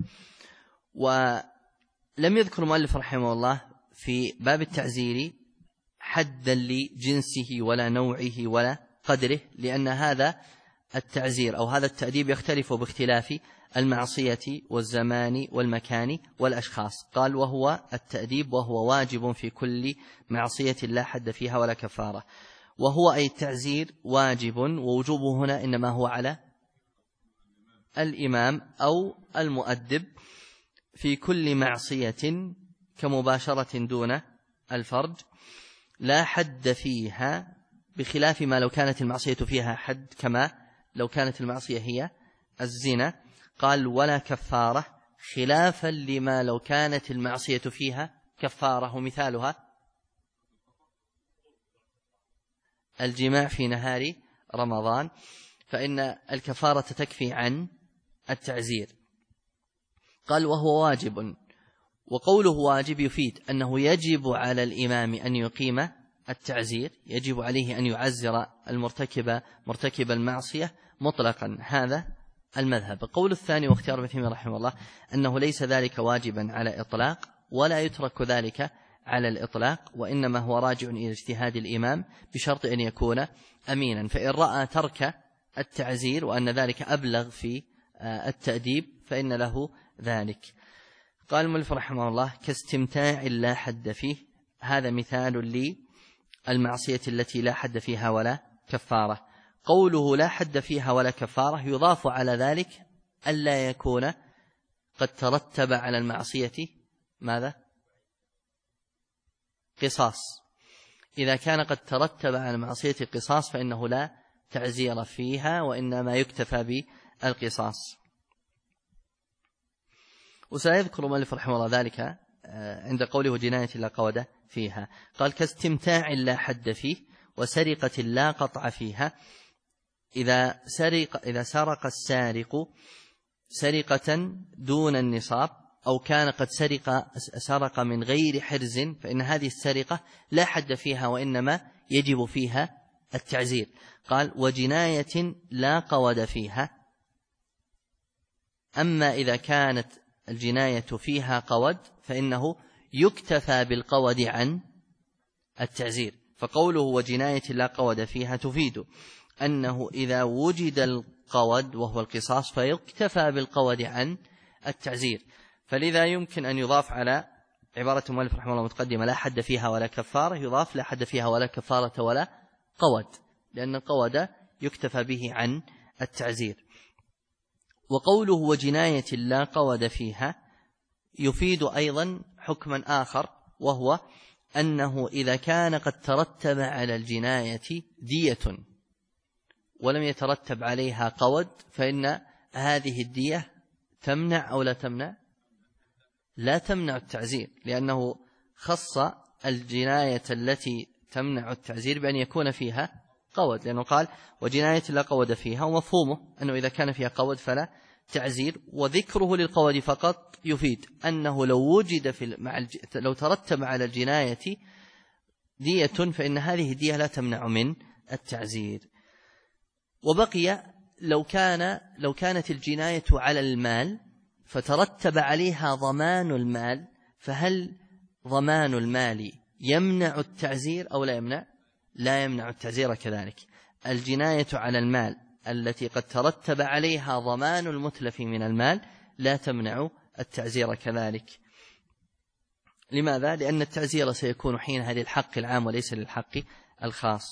ولم يذكر المؤلف رحمه الله في باب التعزير حدا لجنسه ولا نوعه ولا قدره، لأن هذا التعزير أو هذا التأديب يختلف باختلاف المعصية والزمان والمكان والأشخاص. قال: وهو التأديب وهو واجب في كل معصية لا حد فيها ولا كفارة. وهو أي التعزير واجب، ووجوبه هنا إنما هو على الإمام أو المؤدب في كل معصية كمباشرة دون الفرج لا حد فيها، بخلاف ما لو كانت المعصية فيها حد، كما لو كانت المعصية هي الزنا. قال: ولا كفارة، خلافا لما لو كانت المعصية فيها كفارة، ومثالها الجماع في نهار رمضان، فإن الكفارة تكفي عن التعزير. قال: وهو واجب. وقوله واجب يفيد أنه يجب على الإمام أن يقيم التعزير، يجب عليه أن يعزر مرتكب المعصية مطلقا. هذا المذهب. القول الثاني واختيار ابن تيمية رحمه الله أنه ليس ذلك واجبا على إطلاق، ولا يترك ذلك على الإطلاق، وإنما هو راجع إلى اجتهاد الإمام بشرط أن يكون أمينا. فإن رأى ترك التعزير وأن ذلك أبلغ في التأديب فإن له ذلك. قال المؤلف رحمه الله: كاستمتاع لا حد فيه، هذا مثال للمعصية التي لا حد فيها ولا كفارة. قوله لا حد فيها ولا كفارة يضاف على ذلك ألا يكون قد ترتب على المعصية ماذا؟ قصاص. إذا كان قد ترتب على المعصية قصاص فإنه لا تعزير فيها، وإنما يكتفى بالقصاص. وسيذكر المؤلف رحمه الله ذلك عند قوله جناية لا قود فيها. قال: كاستمتاع لا حد فيه، وسرقة لا قطع فيها. إذا سرق السارق سرقة دون النصاب، أو كان قد سرق من غير حرز، فإن هذه السرقة لا حد فيها، وإنما يجب فيها التعزير. قال: وجناية لا قود فيها. أما إذا كانت الجناية فيها قود فإنه يكتفى بالقود عن التعزير. فقوله وجناية لا قود فيها تفيد أنه إذا وجد القود وهو القصاص فيكتفى بالقود عن التعزير. فلذا يمكن أن يضاف على عبارة المؤلف رحمه الله متقدمة لا حد فيها ولا كفارة، يضاف لا حد فيها ولا كفارة ولا قود، لأن القود يكتفى به عن التعزير. وقوله وجناية لا قود فيها يفيد أيضا حكما آخر، وهو أنه إذا كان قد ترتب على الجناية دية ولم يترتب عليها قود، فإن هذه الدية تمنع أو لا تمنع؟ لا تمنع التعزير، لأنه خص الجناية التي تمنع التعزير بأن يكون فيها قود، لأنه قال وجناية لا قود فيها، ومفهومه أنه إذا كان فيها قود فلا تعزير. وذكره للقود فقط يفيد أنه لو وجد لو ترتب على الجناية دية فإن هذه الدية لا تمنع من التعزير. وبقي لو كانت الجناية على المال فترتب عليها ضمان المال، فهل ضمان المال يمنع التعزير أو لا يمنع؟ لا يمنع التعزير كذلك. الجناية على المال التي قد ترتب عليها ضمان المتلف من المال لا تمنع التعزير كذلك. لماذا؟ لأن التعزير سيكون حينها للحق العام وليس للحق الخاص.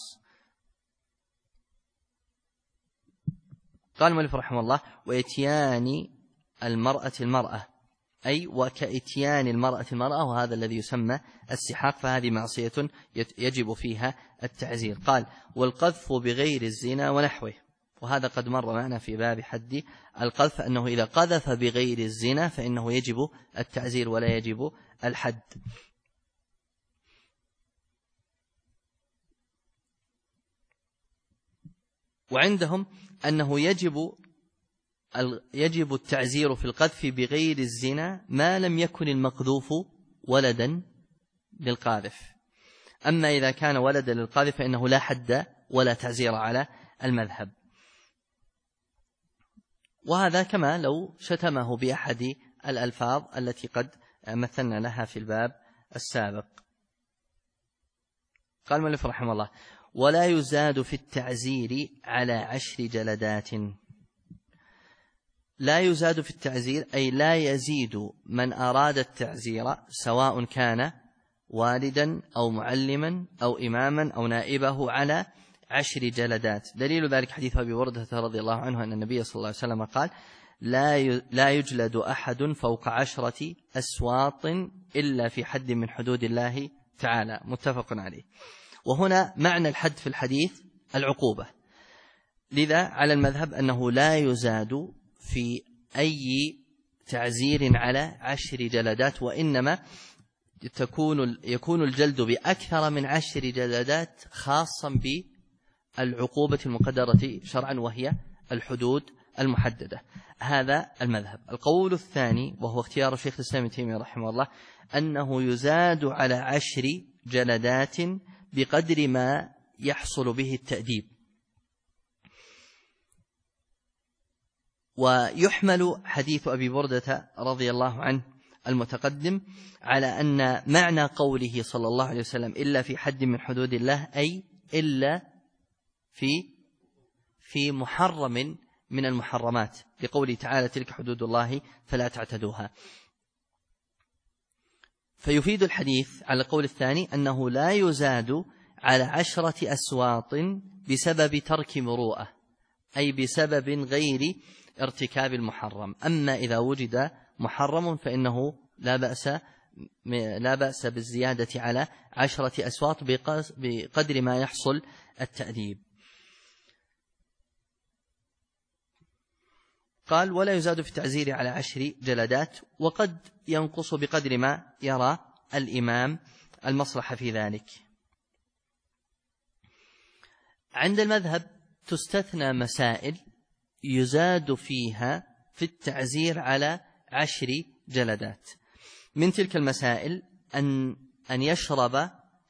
قال المؤلف رحمه الله: وإتيان المرأة أي وكإتيان المرأة، وهذا الذي يسمى السحاق، فهذه معصية يجب فيها التعزير. قال والقذف بغير الزنا ونحوه، وهذا قد مر معنا في باب حد القذف أنه إذا قذف بغير الزنا فإنه يجب التعزير ولا يجب الحد. وعندهم أنه يجب التعزير في القذف بغير الزنا ما لم يكن المقذوف ولدا للقاذف. أما إذا كان ولدا للقاذف فإنه لا حد ولا تعزير على المذهب، وهذا كما لو شتمه بأحد الألفاظ التي قد مثلنا لها في الباب السابق. قال المؤلف رحمه الله ولا يزاد في التعزير على 10 جلدات. لا يزاد في التعزير أي لا يزيد من أراد التعزير سواء كان والدا أو معلما أو إماما أو نائبه على 10 جلدات. دليل ذلك حديث أبي بردة رضي الله عنه أن النبي صلى الله عليه وسلم قال لا يجلد أحد فوق 10 أسواط إلا في حد من حدود الله تعالى، متفق عليه. وهنا معنى الحد في الحديث العقوبة، لذا على المذهب أنه لا يزاد في أي تعزير على 10 جلدات، وإنما يكون الجلد بأكثر من 10 جلدات خاصا بالعقوبة المقدرة شرعا وهي الحدود المحددة. هذا المذهب. القول الثاني وهو اختيار الشيخ الإسلام ابن تيمية رحمه الله أنه يزاد على 10 جلدات بقدر ما يحصل به التأديب. ويحمل حديث أبي بردة رضي الله عنه المتقدم على أن معنى قوله صلى الله عليه وسلم إلا في حد من حدود الله أي إلا في محرم من المحرمات، لقوله تعالى تلك حدود الله فلا تعتدوها. فيفيد الحديث على القول الثاني أنه لا يزاد على 10 أسواط بسبب ترك مروءة، أي بسبب غير ارتكاب المحرم. أما إذا وجد محرم فإنه لا بأس بالزيادة على 10 أسواط بقدر ما يحصل التأديب. قال ولا يزاد في التعزير على 10 جلدات، وقد ينقص بقدر ما يرى الإمام المصلحة في ذلك. عند المذهب تستثنى مسائل يزاد فيها في التعزير على 10 جلدات. من تلك المسائل أن يشرب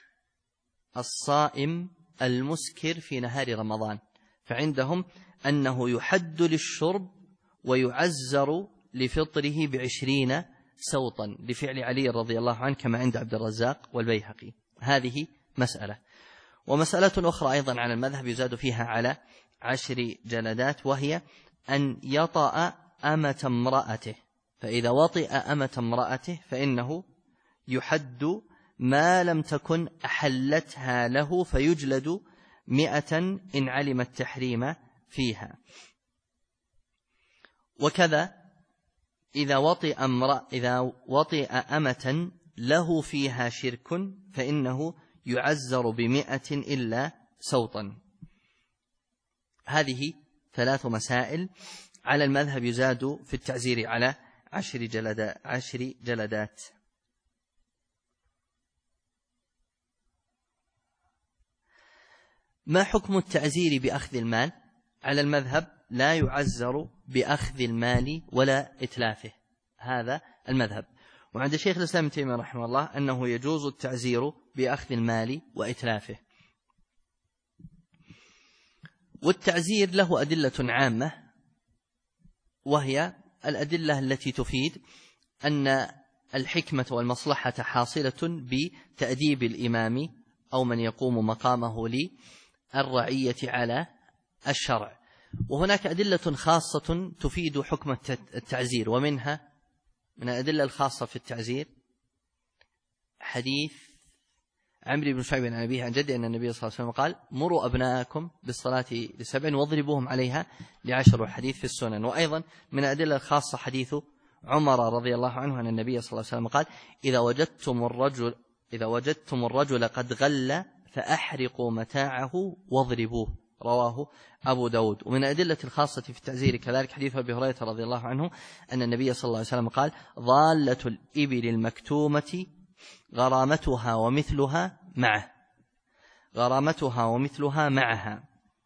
الصائم المسكر في نهار رمضان، فعندهم أنه يحد للشرب ويعزر لفطره 20 سوطا لفعل علي رضي الله عنه كما عند عبد الرزاق والبيهقي. هذه مسألة. ومسألة أخرى أيضا على المذهب يزاد فيها على 10 جلدات، وهي أن يطأ أمة امرأته، فإذا وطئ أمة امرأته فإنه يحد ما لم تكن أحلتها له فيجلد 100 إن علم التحريم فيها. وكذا إذا وطئ أمة له فيها شرك فإنه يعزر 100 إلا سوطا. هذه 3 مسائل على المذهب يزاد في التعزير على 10 جلدات. ما حكم التعزير بأخذ المال؟ على المذهب لا يعزر بأخذ المال ولا إتلافه، هذا المذهب. وعند شيخ الإسلام ابن تيمية رحمه الله أنه يجوز التعزير بأخذ المال وإتلافه. والتعزير له أدلة عامة، وهي الأدلة التي تفيد أن الحكمة والمصلحة حاصلة بتأديب الإمام أو من يقوم مقامه للرعية على الشرع. وهناك أدلة خاصة تفيد حكم التعزير، ومنها من الأدلة الخاصة في التعزير حديث عمرو بن شعيب عن أبيه عن جده أن النبي صلى الله عليه وسلم قال مروا أبناءكم بالصلاة ل7 واضربوهم عليها ل10، والحديث في السنن. وأيضا من الأدلة الخاصة حديث عمر رضي الله عنه أن النبي صلى الله عليه وسلم قال: إذا وجدتم الرجل قد غل فأحرقوا متاعه واضربوه، رواه أبو داود. ومن أدلة الخاصة في التعزير كذلك حديث أبي هريرة رضي الله عنه أن النبي صلى الله عليه وسلم قال: ضالة الإبل المكتومة غرامتها ومثلها معه، غرامتها ومثلها معها.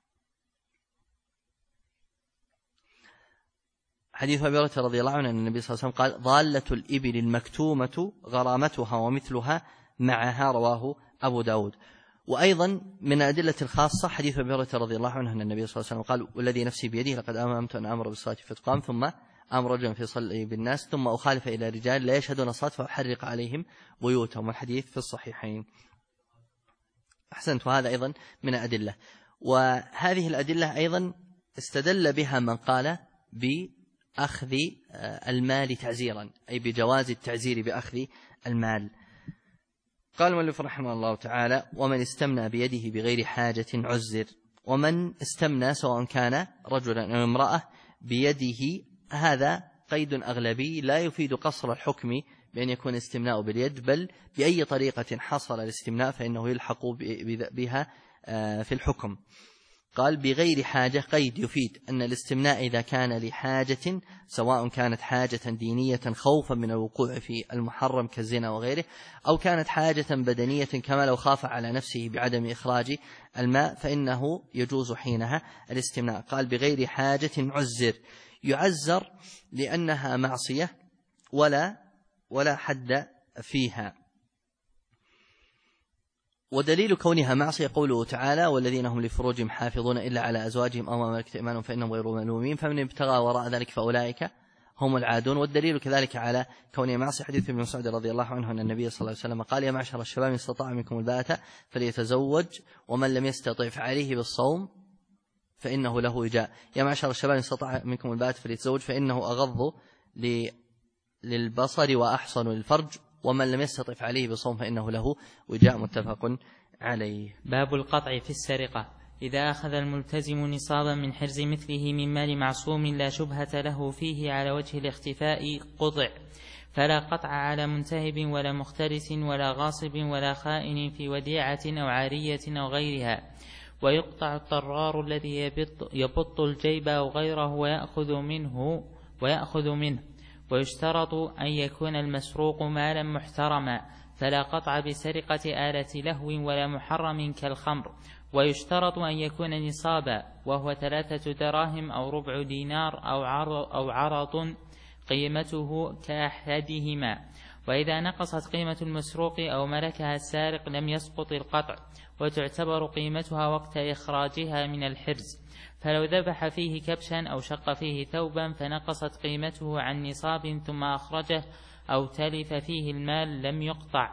حديث أبي هريرة رضي الله عنه أن النبي صلى الله عليه وسلم قال: ضالة الإبل المكتومة غرامتها ومثلها معها، رواه أبو داود. وأيضا من أدلة الخاصة حديث أبي هريرة رضي الله عنه أن النبي صلى الله عليه وسلم قال: والذي نفسي بيده لقد أمرت أن أمر بالصلاة فتقام ثم أمر رجلا فيصلي بالناس ثم أخالف إلى رجال لا يشهدون الصلاة فأحرق عليهم بيوتهم، والحديث في الصحيحين. أحسنت. وهذا أيضا من أدلة. وهذه الأدلة أيضا استدل بها من قال بأخذ المال تعزيرا، أي بجواز التعزير بأخذ المال. قال المؤلف رحمه الله تعالى: ومن استمنى بيده بغير حاجة عزر. ومن استمنى سواء كان رجلا أو امرأة بيده، هذا قيد أغلبي لا يفيد قصر الحكم بأن يكون استمناء باليد، بل بأي طريقة حصل الاستمناء فإنه يلحق بها في الحكم. قال: بغير حاجة قيد يفيد أن الاستمناء إذا كان لحاجة، سواء كانت حاجة دينية خوفا من الوقوع في المحرم كالزنا وغيره، أو كانت حاجة بدنية كما لو خاف على نفسه بعدم إخراج الماء، فإنه يجوز حينها الاستمناء. قال: بغير حاجة عزر، يعزر لأنها معصية ولا حد فيها. ودليل كونها معصية قوله تعالى: والذين هم لفروجهم حافظون إلا على أزواجهم أو ما ملكت أيمانهم فإنهم غير ملومين فمن ابتغى وراء ذلك فأولئك هم العادون. والدليل كذلك على كونها معصية حديث ابن مسعود رضي الله عنه أن النبي صلى الله عليه وسلم قال: يا معشر الشباب من استطاع منكم الباءة فليتزوج ومن لم يستطع فعليه بالصوم فإنه له وجاء. يا معشر الشباب من استطاع منكم الباءة فليتزوج فإنه أغض للبصر وأحصن للفرج ومن لم يستطع فعليه بالصوم فإنه له وجاء، متفق عليه. باب القطع في السرقة. إذا أخذ الملتزم نصابا من حرز مثله من مال معصوم لا شبهة له فيه على وجه الاختفاء قطع، فلا قطع على منتهب ولا مختلس ولا غاصب ولا خائن في وديعة أو عارية أو غيرها. ويقطع الطرار الذي يبط الجيب أو غيره ويأخذ منه. ويشترط أن يكون المسروق مالا محترما، فلا قطع بسرقة آلة لهو ولا محرم كالخمر. ويشترط أن يكون نصابا، وهو 3 دراهم أو ربع دينار أو عرض قيمته كأحدهما. وإذا نقصت قيمة المسروق أو ملكها السارق لم يسقط القطع، وتعتبر قيمتها وقت إخراجها من الحرز. فلو ذبح فيه كبشا أو شق فيه ثوبا فنقصت قيمته عن نصاب ثم أخرجه أو تلف فيه المال لم يقطع.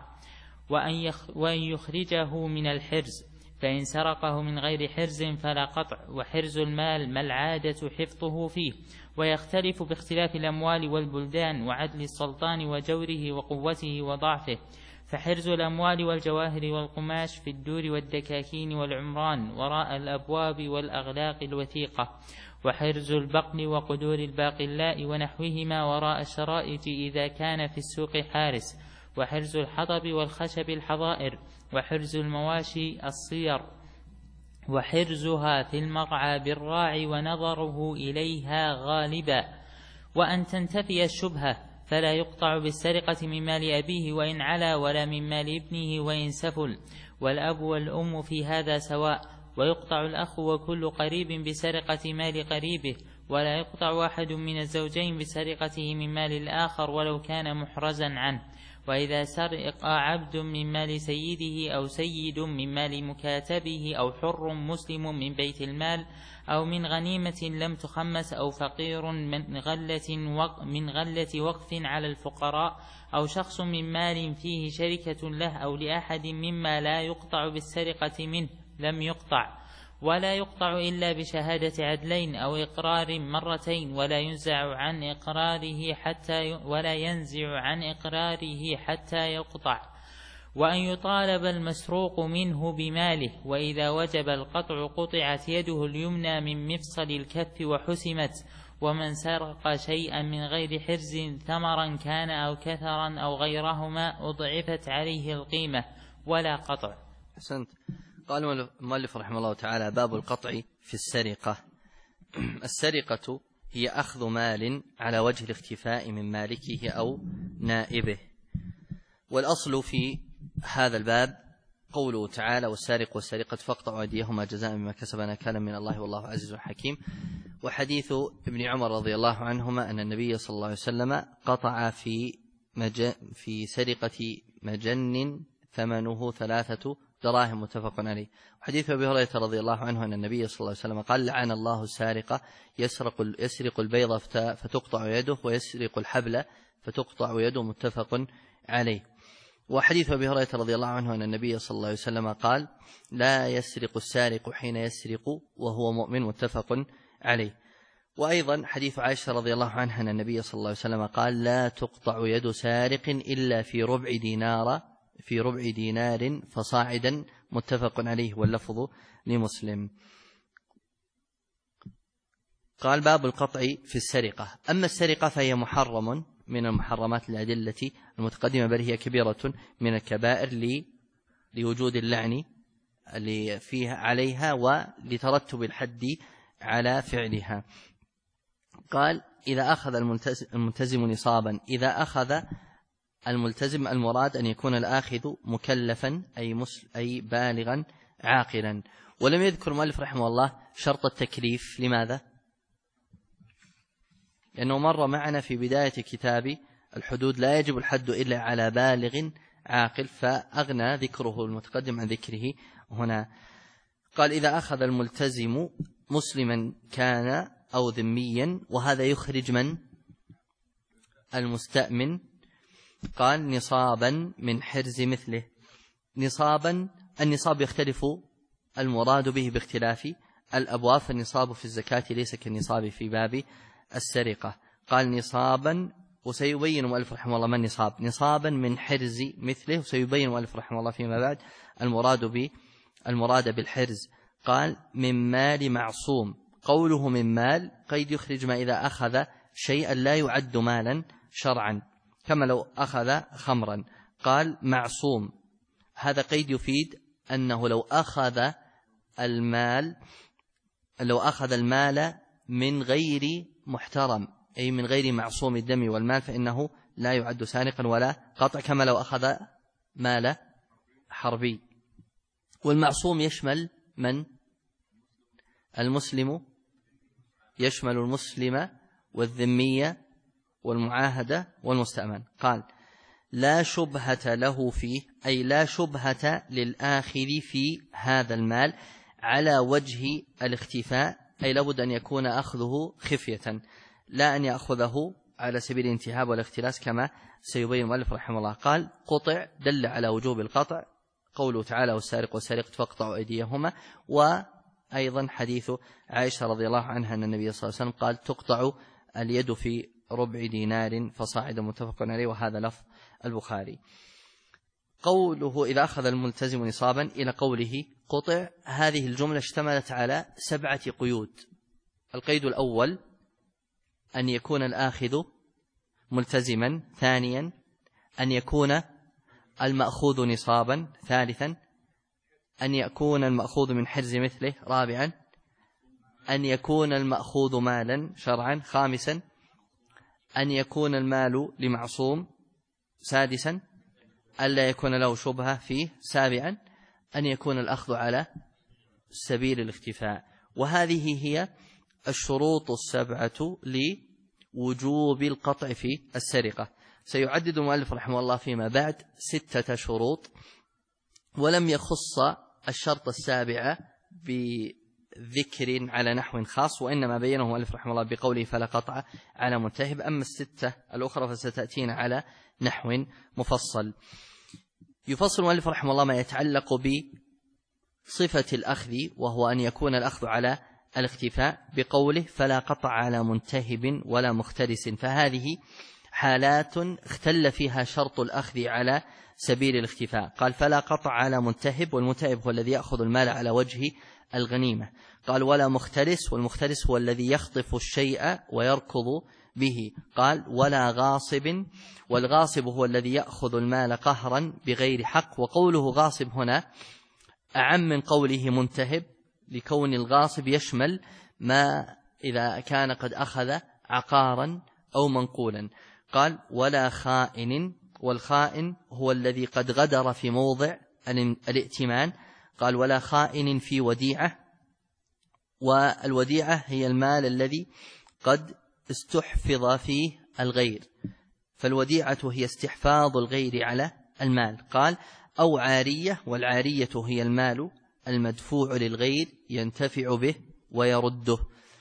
وأن يخرجه من الحرز، فإن سرقه من غير حرز فلا قطع. وحرز المال ما العادة حفظه فيه، ويختلف باختلاف الأموال والبلدان وعدل السلطان وجوره وقوته وضعفه. فحرز الأموال والجواهر والقماش في الدور والدكاكين والعمران وراء الأبواب والأغلاق الوثيقة. وحرز البقل وقدور الباقلاء ونحوهما وراء الشرائط إذا كان في السوق حارس. وحرز الحطب والخشب الحظائر. وحرز المواشي الصير، وحرزها في المرعى بالراعي ونظره إليها غالبا. وأن تنتفي الشبهة، فلا يقطع بالسرقة من مال أبيه وإن علا، ولا من مال ابنه وإن سفل. والأب والأم في هذا سواء. ويقطع الأخ وكل قريب بسرقة مال قريبه، ولا يقطع واحد من الزوجين بسرقته من مال الآخر ولو كان محرزا عنه. وإذا سرق عبد من مال سيده أو سيد من مال مكاتبه أو حر مسلم من بيت المال أو من غنيمة لم تخمس أو فقير من غلة وقف على الفقراء أو شخص من مال فيه شركة له أو لأحد مما لا يقطع بالسرقة منه لم يقطع. ولا يقطع إلا بشهادة عدلين أو إقرار مرتين، ولا ينزع عن إقراره حتى يقطع. وأن يطالب المسروق منه بماله. وإذا وجب القطع قطعت يده اليمنى من مفصل الكف وحسمت، ومن سرق شيئا من غير حرز ثمرا كان أو كثرا أو غيرهما أضعفت عليه القيمة ولا قطع. أحسنت. قال المؤلف رحمه الله تعالى: باب القطع في السرقة. السرقة هي أخذ مال على وجه الاختفاء من مالكه أو نائبه. والأصل في هذا الباب قوله تعالى: والسارق والسارقة فاقطعوا أيديهما جزاء بما كسبا نكالا من الله والله عزيز حكيم. وحديث ابن عمر رضي الله عنهما أن النبي صلى الله عليه وسلم قطع في سرقة مجن ثمنه 3 دراهم متفق عليه. وحديث أبي هريرة رضي الله عنه أن النبي صلى الله عليه وسلم قال: لعن الله السارق يسرق البيض فتقطع يده ويسرق الحبل فتقطع يده متفق عليه. وحديث أبي هريرة رضي الله عنه أن النبي صلى الله عليه وسلم قال: لا يسرق السارق حين يسرق وهو مؤمن متفق عليه. وأيضا حديث عائشة رضي الله عنها أن النبي صلى الله عليه وسلم قال: لا تقطع يد سارق إلا في ربع دينار فصاعدا متفق عليه، واللفظ لمسلم. قال: باب القطع في السرقة. أما السرقة فهي محرم من المحرمات الأدلة المتقدمة، بل هي كبيرة من الكبائر لوجود اللعن اللي فيها عليها ولترتب الحد على فعلها. قال: إذا أخذ الملتزم نصابا. إذا أخذ الملتزم المراد أن يكون الآخذ مكلفا أي بالغا عاقلا. ولم يذكر المؤلف رحمه الله شرط التكليف. لماذا؟ لأنه مر معنا في بداية كتاب الحدود: لا يجب الحد إلا على بالغ عاقل، فأغنى ذكره المتقدم عن ذكره هنا. قال: إذا أخذ الملتزم مسلما كان أو ذميا، وهذا يخرج من؟ المستأمن. قال: نصابا من حرز مثله. النصاب يختلف المراد به باختلاف الأبواب، فالنصاب في الزكاة ليس كالنصاب في باب السرقة. قال: نصابا، وسيبين المؤلف رحمه الله ما النصاب. نصابا من حرز مثله، وسيبين المؤلف رحمه الله فيما بعد المراد بالحرز. قال: من مال معصوم. قوله من مال قيد يخرج ما إذا أخذ شيئا لا يعد مالا شرعا، كما لو أخذ خمرا. قال: معصوم، هذا قيد يفيد أنه لو أخذ المال من غير محترم، أي من غير معصوم الدم والمال، فإنه لا يعد سارقا ولا قطع، كما لو أخذ مال حربي. والمعصوم يشمل من؟ المسلم، يشمل المسلم والذمية والمعاهدة والمستأمن. قال: لا شبهة له فيه، أي لا شبهة للآخذ في هذا المال على وجه الاختفاء، أي لابد أن يكون أخذه خفية، لا أن يأخذه على سبيل الانتهاب والاختلاس كما سيبين المؤلف رحمه الله. قال: قطع دل على وجوب القطع، قوله تعالى: والسارق والسارقة فاقطعوا أيديهما. وأيضا حديث عائشة رضي الله عنها أن النبي صلى الله عليه وسلم قال: تقطع اليد في ربع دينار فصاعدا متفق عليه، وهذا لفظ البخاري. قوله: إذا أخذ الملتزم نصابا إلى قوله قطع، هذه الجملة اشتملت على 7 قيود. القيد الأول أن يكون الآخذ ملتزما. ثانيا أن يكون المأخوذ نصابا. ثالثا أن يكون المأخوذ من حرز مثله. رابعا أن يكون المأخوذ مالا شرعا. خامسا أن يكون المال لمعصوم. سادسا ألا يكون له شبهة فيه. سابعا أن يكون الأخذ على سبيل الاختفاء. وهذه هي الشروط 7 لوجوب القطع في السرقة. سيعدد المؤلف رحمه الله فيما بعد 6 شروط، ولم يخص الشرط 7 بذكر على نحو خاص، وإنما بينه المؤلف رحمه الله بقوله: فلا قطع على منتهب. أما 6 الأخرى فستأتينا على نحو مفصل. يفصل المؤلف رحمه الله ما يتعلق بصفة الأخذ، وهو أن يكون الأخذ على الاختفاء، بقوله: فلا قطع على منتهب ولا مختلس. فهذه حالات اختل فيها شرط الأخذ على سبيل الاختفاء. قال: فلا قطع على منتهب، والمنتهب هو الذي يأخذ المال على وجه الغنيمة. قال ولا مختلس، والمختلس هو الذي يخطف الشيء ويركض به. قال ولا غاصب، والغاصب هو الذي يأخذ المال قهرا بغير حق. وقوله غاصب هنا أعم من قوله منتهب، لكون الغاصب يشمل ما إذا كان قد أخذ عقارا أو منقولا. قال ولا خائن، والخائن هو الذي قد غدر في موضع الائتمان. قال ولا خائن في وديعة، والوديعة هي المال الذي قد استحفظ فيه الغير، فالوديعة هي استحفاظ الغير على المال. قال أو عارية، والعارية هي المال المدفوع للغير ينتفع به ويرده.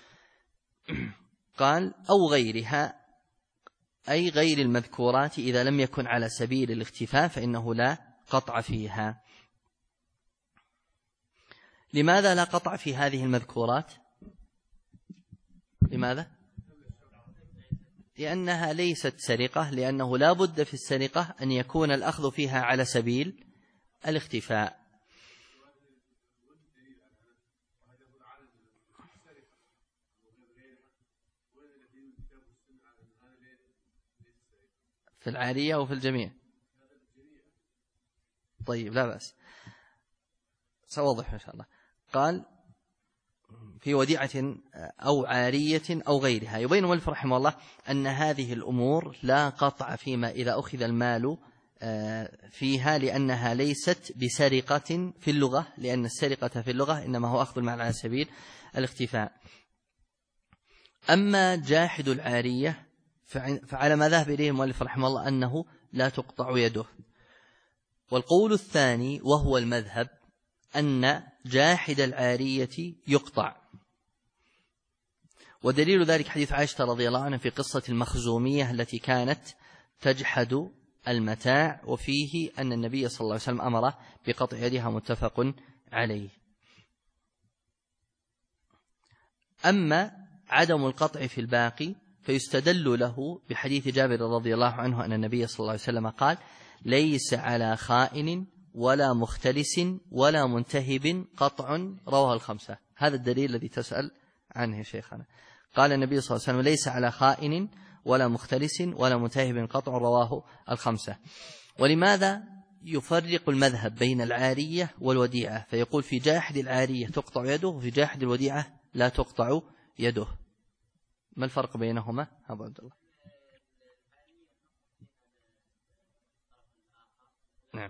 قال أو غيرها، أي غير المذكورات إذا لم يكن على سبيل الاختفاء فإنه لا قطع فيها. لماذا لا قطع في هذه المذكورات؟ لماذا؟ لأنها ليست سرقة، لأنه لا بد في السرقة أن يكون الأخذ فيها على سبيل الاختفاء. في العارية وفي الجميع. طيب لا بأس، سأوضح إن شاء الله. قال في وديعة أو عارية أو غيرها. يبين المؤلف رحمه الله أن هذه الأمور لا قطع فيما إذا أخذ المال فيها، لأنها ليست بسرقة في اللغة، لأن السرقة في اللغة إنما هو أخذ المال على سبيل الاختفاء. أما جاحد العارية فعلى ما ذهب إليه المؤلف رحمه الله أنه لا تقطع يده. والقول الثاني وهو المذهب أن جاحد العارية يقطع، ودليل ذلك حديث عائشة رضي الله عنها في قصة المخزومية التي كانت تجحد المتاع، وفيه أن النبي صلى الله عليه وسلم أمر بقطع يدها، متفق عليه. أما عدم القطع في الباقي فيستدل له بحديث جابر رضي الله عنه أن النبي صلى الله عليه وسلم قال ليس على خائن ولا مختلس ولا منتهب قطع، رواه الخمسة. هذا الدليل الذي تسأل عنه يا شيخنا. قال النبي صلى الله عليه وسلم ليس على خائن ولا مختلس ولا منتهب قطع، رواه الخمسة. ولماذا يفرق المذهب بين العارية والوديعة فيقول في جاحد العارية تقطع يده وفي جاحد الوديعة لا تقطع يده؟ ما الفرق بينهما أبو عبد الله؟ نعم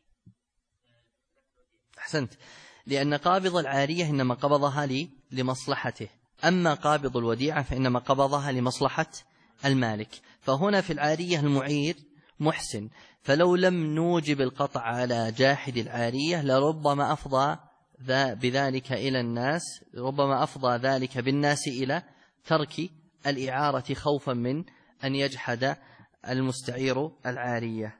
أحسنت، لأن قابض العارية إنما قبضها لمصلحته، أما قابض الوديعة فإنما قبضها لمصلحة المالك. فهنا في العارية المعير محسن، فلو لم نوجب القطع على جاحد العارية لربما أفضى بذلك إلى الناس، ربما أفضى ذلك بالناس إلى ترك الإعارة خوفا من أن يجحد المستعير العارية.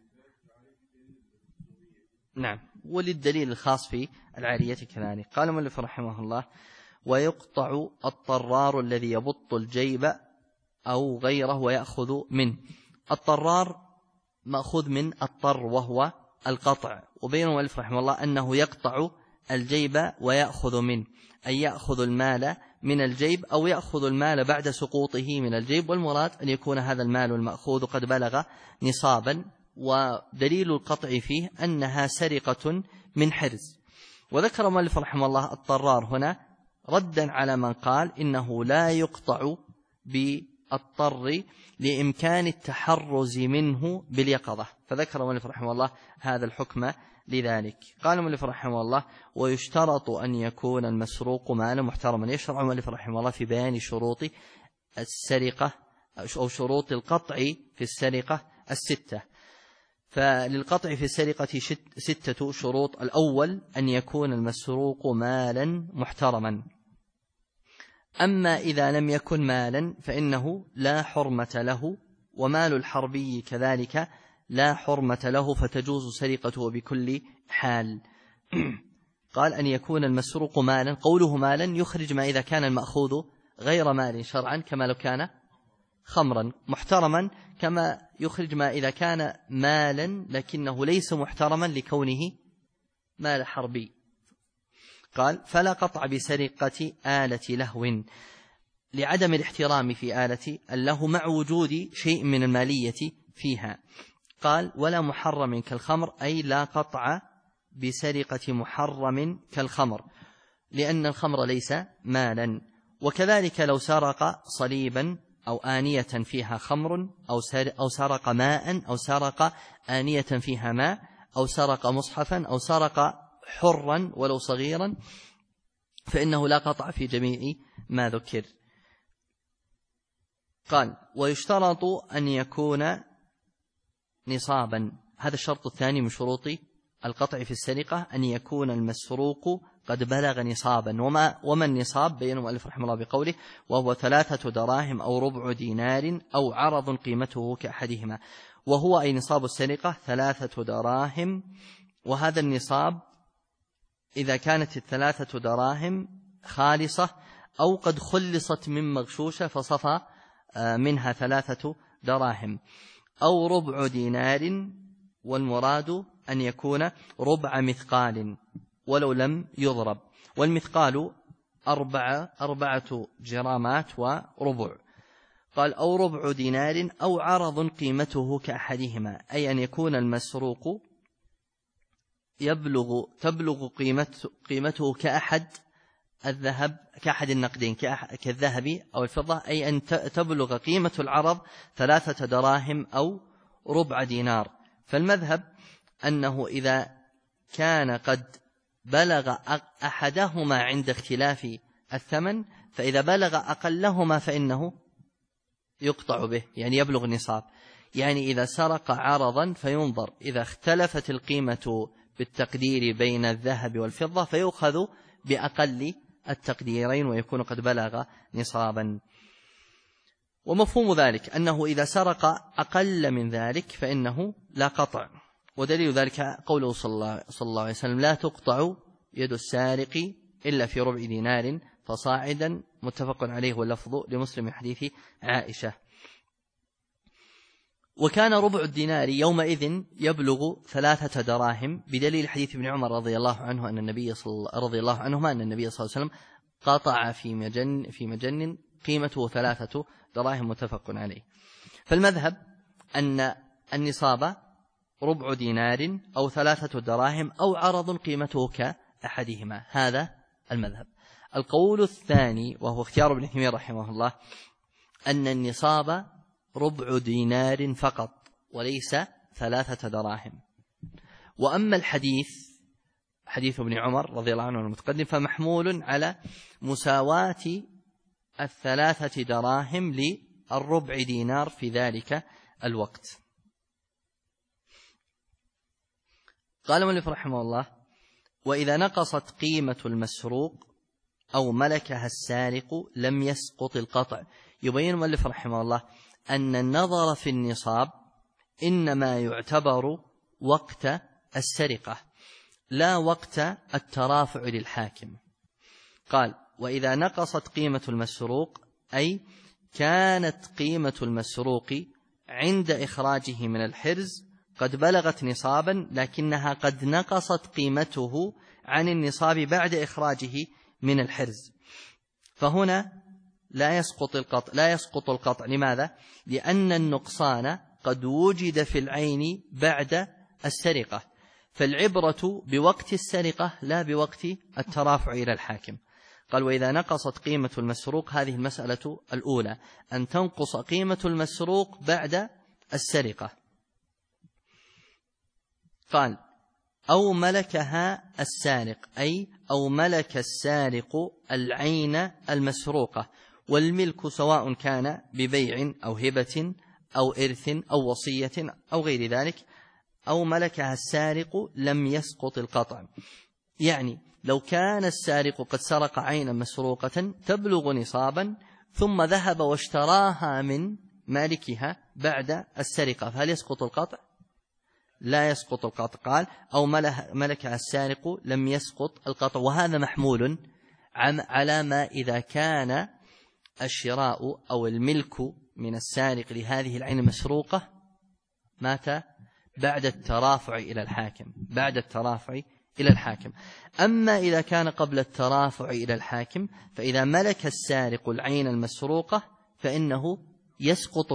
نعم، وللدليل الخاص في العارية كذلك. قال المؤلف رحمه الله ويقطع الطرار الذي يبط الجيب أو غيره ويأخذ منه. الطرار مأخوذ من الطر وهو القطع، وبين المؤلف رحمه الله أنه يقطع الجيب ويأخذ منه، أي يأخذ المال من الجيب أو يأخذ المال بعد سقوطه من الجيب، والمراد أن يكون هذا المال المأخوذ قد بلغ نصابا. ودليل القطع فيه أنها سرقة من حرز. وذكر المؤلف رحمه الله الطرار هنا ردا على من قال إنه لا يقطع بالطر لإمكان التحرز منه باليقظة، فذكر المؤلف رحمه الله هذا الحكم لذلك. قال المؤلف رحمه الله ويشترط أن يكون المسروق مالا محترما. يشرع المؤلف رحمه الله في بيان شروط السرقة أو شروط القطع في السرقة الستة. فللقطع في السرقة 6 شروط. الأول أن يكون المسروق مالا محترما، أما إذا لم يكن مالا فإنه لا حرمة له، ومال الحربي كذلك لا حرمة له فتجوز سرقته بكل حال. قال أن يكون المسروق مالا، قوله مالا يخرج ما إذا كان المأخوذ غير مال شرعا كما لو كان خمرا، محترما كما يخرج ما إذا كان مالا لكنه ليس محترما لكونه مال حربي. قال فلا قطع بسرقة آلة لهو لعدم الاحترام في آلة اللهو مع وجود شيء من المالية فيها. قال ولا محرم كالخمر، أي لا قطع بسرقة محرم كالخمر لأن الخمر ليس مالا. وكذلك لو سرق صليبا أو آنية فيها خمر أو سرق ماء أو سرق آنية فيها ماء أو سرق مصحفا أو سرق حرا ولو صغيرا فإنه لا قطع في جميع ما ذكر. قال ويشترط أن يكون نصابا، هذا الشرط الثاني من شروط القطع في السرقة، أن يكون المسروق قد بلغ نصابا. وما النصاب؟ بين المؤلف رحمه الله بقوله وهو 3 دراهم أو ربع دينار أو عرض قيمته كأحدهما، وهو أي نصاب السرقة 3 دراهم. وهذا النصاب إذا كانت 3 دراهم خالصة أو قد خلصت من مغشوشة فصفى منها 3 دراهم، أو ربع دينار، والمراد أن يكون ربع مثقال ولو لم يضرب، والمثقال 4 جرامات وربع. قال أو ربع دينار أو عرض قيمته كأحدهما، أي أن يكون المسروق تبلغ قيمته كأحد الذهب، كأحد النقدين كالذهب أو الفضة، أي أن تبلغ قيمة العرض 3 دراهم أو ربع دينار. فالمذهب أنه إذا كان قد بلغ أحدهما عند اختلاف الثمن، فإذا بلغ أقلهما فإنه يقطع به، يعني يبلغ النصاب. يعني إذا سرق عرضا فينظر إذا اختلفت القيمة بالتقدير بين الذهب والفضة فيؤخذ بأقل التقديرين ويكون قد بلغ نصابا. ومفهوم ذلك أنه إذا سرق أقل من ذلك فإنه لا قطع، ودليل ذلك قوله صلى الله عليه وسلم لا تقطع يد السارق إلا في ربع دينار فصاعدا، متفق عليه واللفظ لمسلم حديث عائشة. وكان ربع الدينار يومئذ يبلغ 3 دراهم بدليل حديث ابن عمر رضي الله عنه أن النبي صلى الله عليه وسلم قطع في مجن قيمته 3 دراهم، متفق عليه. فالمذهب أن النصاب ربع دينار أو 3 دراهم أو عرض قيمته كأحدهما، هذا المذهب. القول الثاني وهو اختيار ابن تيمية رحمه الله أن النصاب ربع دينار فقط وليس 3 دراهم. وأما الحديث حديث ابن عمر رضي الله عنه المتقدم فمحمول على مساواة 3 دراهم للربع دينار في ذلك الوقت. قال المؤلف رحمه الله وإذا نقصت قيمة المسروق أو ملكها السارق لم يسقط القطع. يبين المؤلف رحمه الله أن النظر في النصاب إنما يعتبر وقت السرقة لا وقت الترافع للحاكم. قال وإذا نقصت قيمة المسروق أي كانت قيمة المسروق عند إخراجه من الحرز قد بلغت نصابا لكنها قد نقصت قيمته عن النصاب بعد إخراجه من الحرز، فهنا لا يسقط القطع. لماذا؟ لأن النقصان قد وجد في العين بعد السرقة، فالعبرة بوقت السرقة لا بوقت الترافع إلى الحاكم. قال وإذا نقصت قيمة المسروق، هذه المسألة الأولى أن تنقص قيمة المسروق بعد السرقة. قال أو ملكها السارق أي أو ملك السارق العين المسروقة، والملك سواء كان ببيع أو هبة أو إرث أو وصية أو غير ذلك. أو ملكها السارق لم يسقط القطع، يعني لو كان السارق قد سرق عينا مسروقة تبلغ نصابا ثم ذهب واشتراها من مالكها بعد السرقة، فهل يسقط القطع؟ لا يسقط القطع. قال أو ملكها السارق لم يسقط القطع، وهذا محمول على ما إذا كان الشراء أو الملك من السارق لهذه العين المسروقة مات بعد الترافع إلى الحاكم، بعد الترافع إلى الحاكم. أما إذا كان قبل الترافع إلى الحاكم فإذا ملك السارق العين المسروقة فإنه يسقط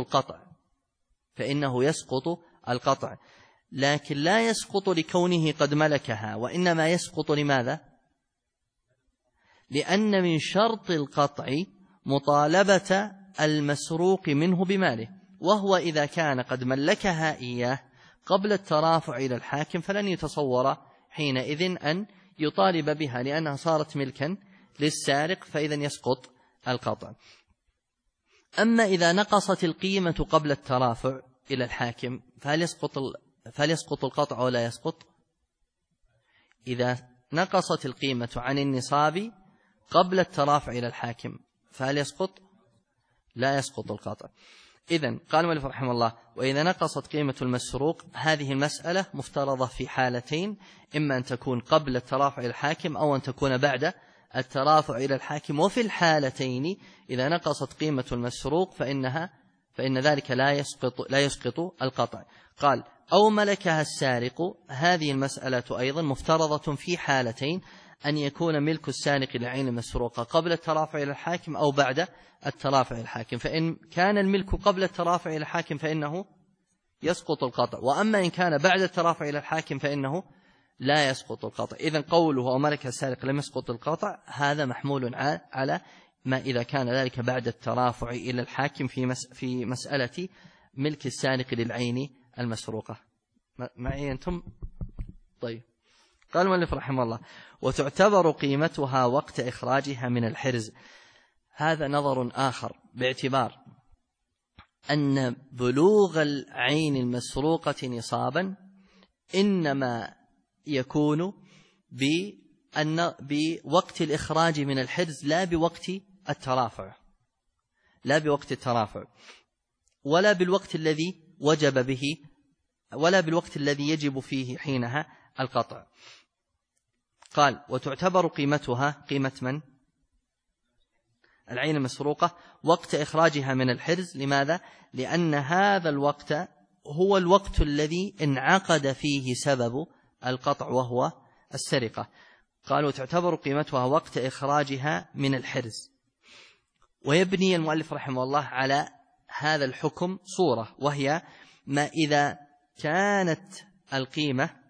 القطع، لكن لا يسقط لكونه قد ملكها، وإنما يسقط لماذا؟ لأن من شرط القطع مطالبة المسروق منه بماله، وهو إذا كان قد ملكها إياه قبل الترافع إلى الحاكم فلن يتصور حينئذ أن يطالب بها لأنها صارت ملكا للسارق، فإذا يسقط القطع. أما إذا نقصت القيمة قبل الترافع إلى الحاكم فهل يسقط القطع ولا يسقط؟ إذا نقصت القيمة عن النصاب قبل الترافع إلى الحاكم فهل يسقط؟ لا يسقط القطع. إذن قال المؤلف رحمه الله: وإذا نقصت قيمة المسروق، هذه المسألة مفترضة في حالتين، إما أن تكون قبل الترافع إلى الحاكم أو أن تكون بعد الترافع إلى الحاكم. وفي الحالتين إذا نقصت قيمة المسروق فإن ذلك لا يسقط القطع. قال: أو ملكها السارق، هذه المسألة أيضا مفترضة في حالتين، أن يكون ملك السارق للعين المسروقة قبل الترافع إلى الحاكم أو بعد الترافع إلى الحاكم. فإن كان الملك قبل الترافع إلى الحاكم فإنه يسقط القطع، وأما إن كان بعد الترافع إلى الحاكم فإنه لا يسقط القطع. إذن قوله أو ملك السارق لم يسقط القطع هذا محمول على ما إذا كان ذلك بعد الترافع إلى الحاكم في مسألة ملك السارق للعين المسروقة. معي أنتم؟ طيب. قال المؤلف رحمه الله: وتعتبر قيمتها وقت إخراجها من الحرز. هذا نظر آخر، باعتبار أن بلوغ العين المسروقة نصابا إنما يكون بوقت الإخراج من الحرز، لا بوقت الترافع، ولا بالوقت الذي وجب به، ولا بالوقت الذي يجب فيه حينها القطع. قال: وتعتبر قيمتها، قيمة من؟ العين المسروقة، وقت إخراجها من الحرز. لماذا؟ لأن هذا الوقت هو الوقت الذي انعقد فيه سبب القطع وهو السرقة. قال: وتعتبر قيمتها وقت إخراجها من الحرز. ويبني المؤلف رحمه الله على هذا الحكم صورة، وهي ما إذا كانت القيمة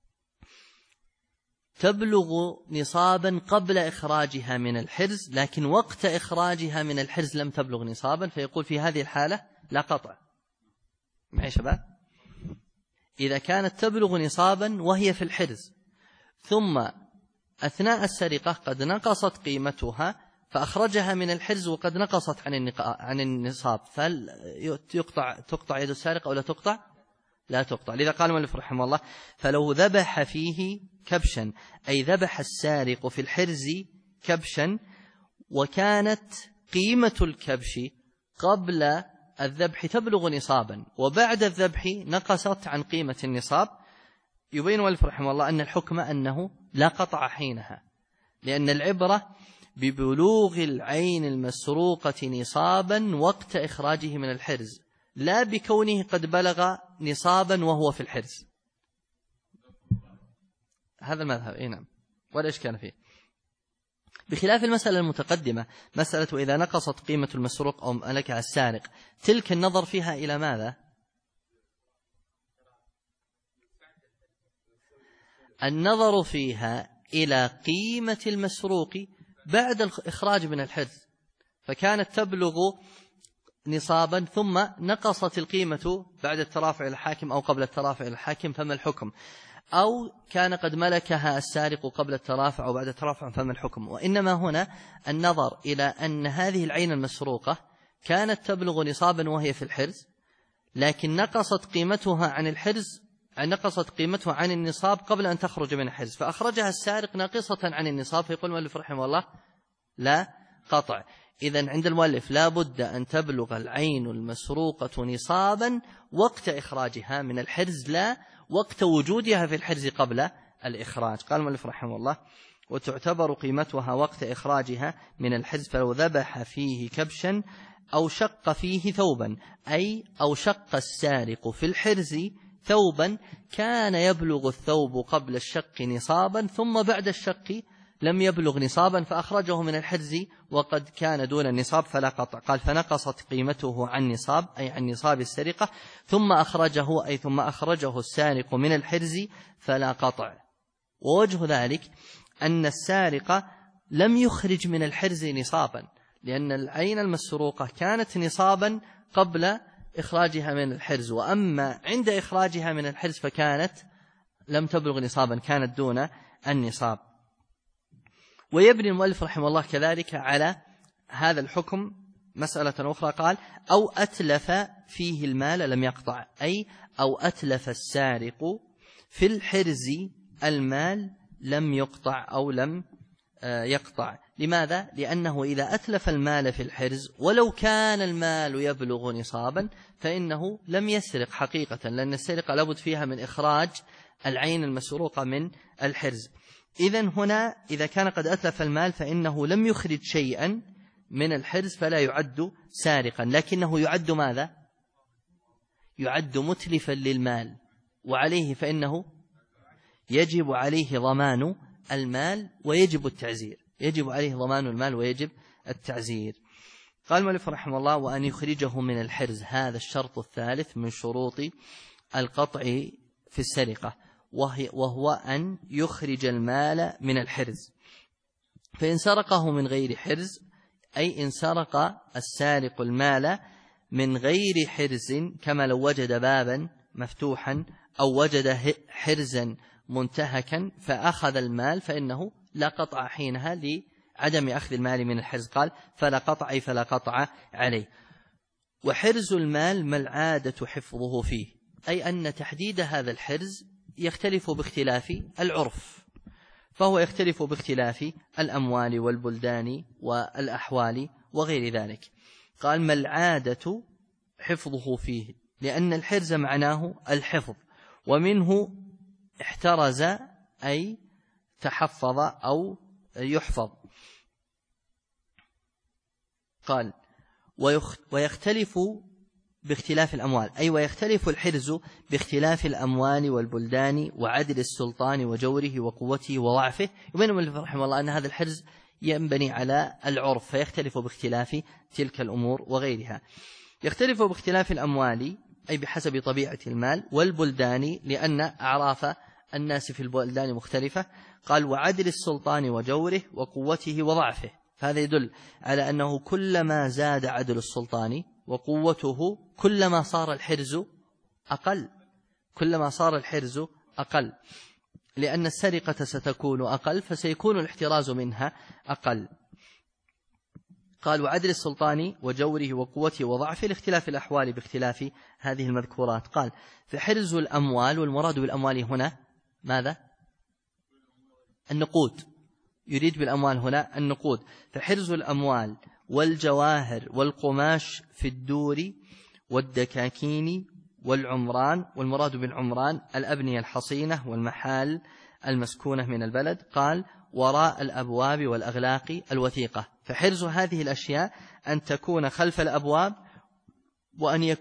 تبلغ نصابا قبل إخراجها من الحرز، لكن وقت إخراجها من الحرز لم تبلغ نصابا، فيقول في هذه الحالة لا قطع. معي شباب؟ إذا كانت تبلغ نصابا وهي في الحرز، ثم أثناء السرقة قد نقصت قيمتها فأخرجها من الحرز وقد نقصت عن النصاب، فهل تقطع يد السارق أو لا تقطع؟ لا تقطع. لذا قال المؤلف رحمه الله: فلو ذبح فيه كبشا، أي ذبح السارق في الحرز كبشا، وكانت قيمة الكبش قبل الذبح تبلغ نصابا وبعد الذبح نقصت عن قيمة النصاب، يبين المؤلف رحمه الله أن الحكم أنه لا قطع حينها، لأن العبرة ببلوغ العين المسروقة نصابا وقت إخراجه من الحرز، لا بكونه قد بلغ نصابا وهو في الحرز. هذا المذهب. نعم، ولا إشكال فيه، بخلاف المسألة المتقدمة، مسألة إذا نقصت قيمة المسروق أو ملكها السارق، تلك النظر فيها إلى ماذا؟ النظر فيها إلى قيمة المسروق بعد الإخراج من الحرز، فكانت تبلغ نصابا ثم نقصت القيمة بعد الترافع إلى الحاكم أو قبل الترافع إلى الحاكم، فما الحكم؟ أو كان قد ملكها السارق قبل الترافع أو بعد الترافع، فما الحكم؟ وإنما هنا النظر إلى أن هذه العين المسروقة كانت تبلغ نصابا وهي في الحرز، لكن نقصت قيمتها عن الحرز، نقصت قيمتها عن النصاب قبل أن تخرج من الحرز، فأخرجها السارق ناقصة عن النصاب، فيقول المؤلف رحمه الله لا قطع. إذن عند المؤلف لا بد أن تبلغ العين المسروقة نصابا وقت إخراجها من الحرز، لا وقت وجودها في الحرز قبل الإخراج. قال المؤلف رحمه الله: وتعتبر قيمتها وقت إخراجها من الحرز، فلو ذبح فيه كبشا أو شق فيه ثوبا، أي أو شق السارق في الحرز ثوبا كان يبلغ الثوب قبل الشق نصابا ثم بعد الشق لم يبلغ نصابا فأخرجه من الحرز وقد كان دون النصاب فلا قطع. قال فنقصت قيمته عن نصاب أي عن نصاب السرقة ثم أخرجه السارق من الحرز فلا قطع. ووجه ذلك أن السارق لم يخرج من الحرز نصابا، لأن العين المسروقة كانت نصابا قبل إخراجها من الحرز، وأما عند إخراجها من الحرز فكانت لم تبلغ نصابا، كانت دون النصاب. ويبني المؤلف رحمه الله كذلك على هذا الحكم مسألة أخرى، قال أو أتلف فيه المال لم يقطع، أي أو أتلف السارق في الحرز المال لم يقطع أو لم يقطع. لماذا؟ لأنه إذا أتلف المال في الحرز ولو كان المال يبلغ نصابا فإنه لم يسرق حقيقة، لأن السرقة لابد فيها من إخراج العين المسروقة من الحرز. إذن هنا إذا كان قد أتلف المال فإنه لم يخرج شيئا من الحرز فلا يعد سارقا، لكنه يعد ماذا؟ يعد متلفا للمال، وعليه فإنه يجب عليه ضمان المال ويجب التعزير، يجب عليه ضمان المال ويجب التعزير. قال المؤلف رحمه الله وأن يخرجه من الحرز، هذا الشرط الثالث من شروط القطع في السرقة، وهو أن يخرج المال من الحرز. فإن سرقه من غير حرز، أي إن سرق السارق المال من غير حرز كما لو وجد بابا مفتوحا أو وجد حرزا منتهكا فأخذ المال فإنه لا قطع حينها لعدم أخذ المال من الحرز. قال فلا قطع أي فلا قطع عليه. وحرز المال ما العادة حفظه فيه، أي أن تحديد هذا الحرز يختلف باختلاف العرف، فهو يختلف باختلاف الأموال والبلدان والأحوال وغير ذلك. قال ما العادة حفظه فيه، لأن الحرز معناه الحفظ، ومنه احترز أي تحفظ أو يحفظ. قال ويختلف باختلاف الأموال، أي ويختلف الحرز باختلاف الأموال والبلدان وعدل السلطان وجوره وقوته وضعفه. يبين المؤلف رحمه الله أن هذا الحرز ينبني على العرف فيختلف باختلاف تلك الأمور وغيرها. يختلف باختلاف الأموال أي بحسب طبيعة المال، والبلدان لأن أعراف الناس في البلدان مختلفة. قال وعدل السلطان وجوره وقوته وضعفه، فهذا يدل على أنه كلما زاد عدل السلطان وقوته كلما صار الحرز أقل، كلما صار الحرز أقل، لأن السرقة ستكون أقل فسيكون الاحتراز منها أقل. قال وعدل السلطان وجوره وقوته وضعفه لاختلاف الأحوال باختلاف هذه المذكورات. قال فحرز الأموال، والمراد بالأموال هنا ماذا؟ النقود، يريد بالأموال هنا النقود. فحرز الأموال والجواهر والقماش في الدور والدكاكين والعمران، والمراد بالعمران الأبنية الحصينة والمحال المسكونة من البلد. قال وراء الأبواب والأغلاق الوثيقة، فحرز هذه الأشياء أن تكون خلف الأبواب، وأن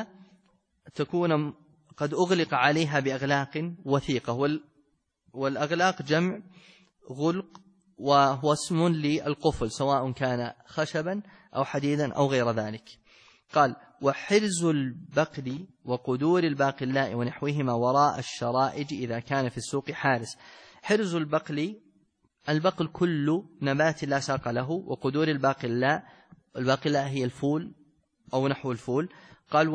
تكون قد أغلق عليها بأغلاق وثيقة، والأغلاق جمع غلق، وهو اسم للقفل سواء كان خشبا أو حديدا أو غير ذلك. قال وحرز البقل وقدور الباقلاء ونحوهما وراء الشرائج إذا كان في السوق حارس. حرز البقل كل نبات لا ساق له، وقدور الباقلاء هي الفول أو نحو الفول. قال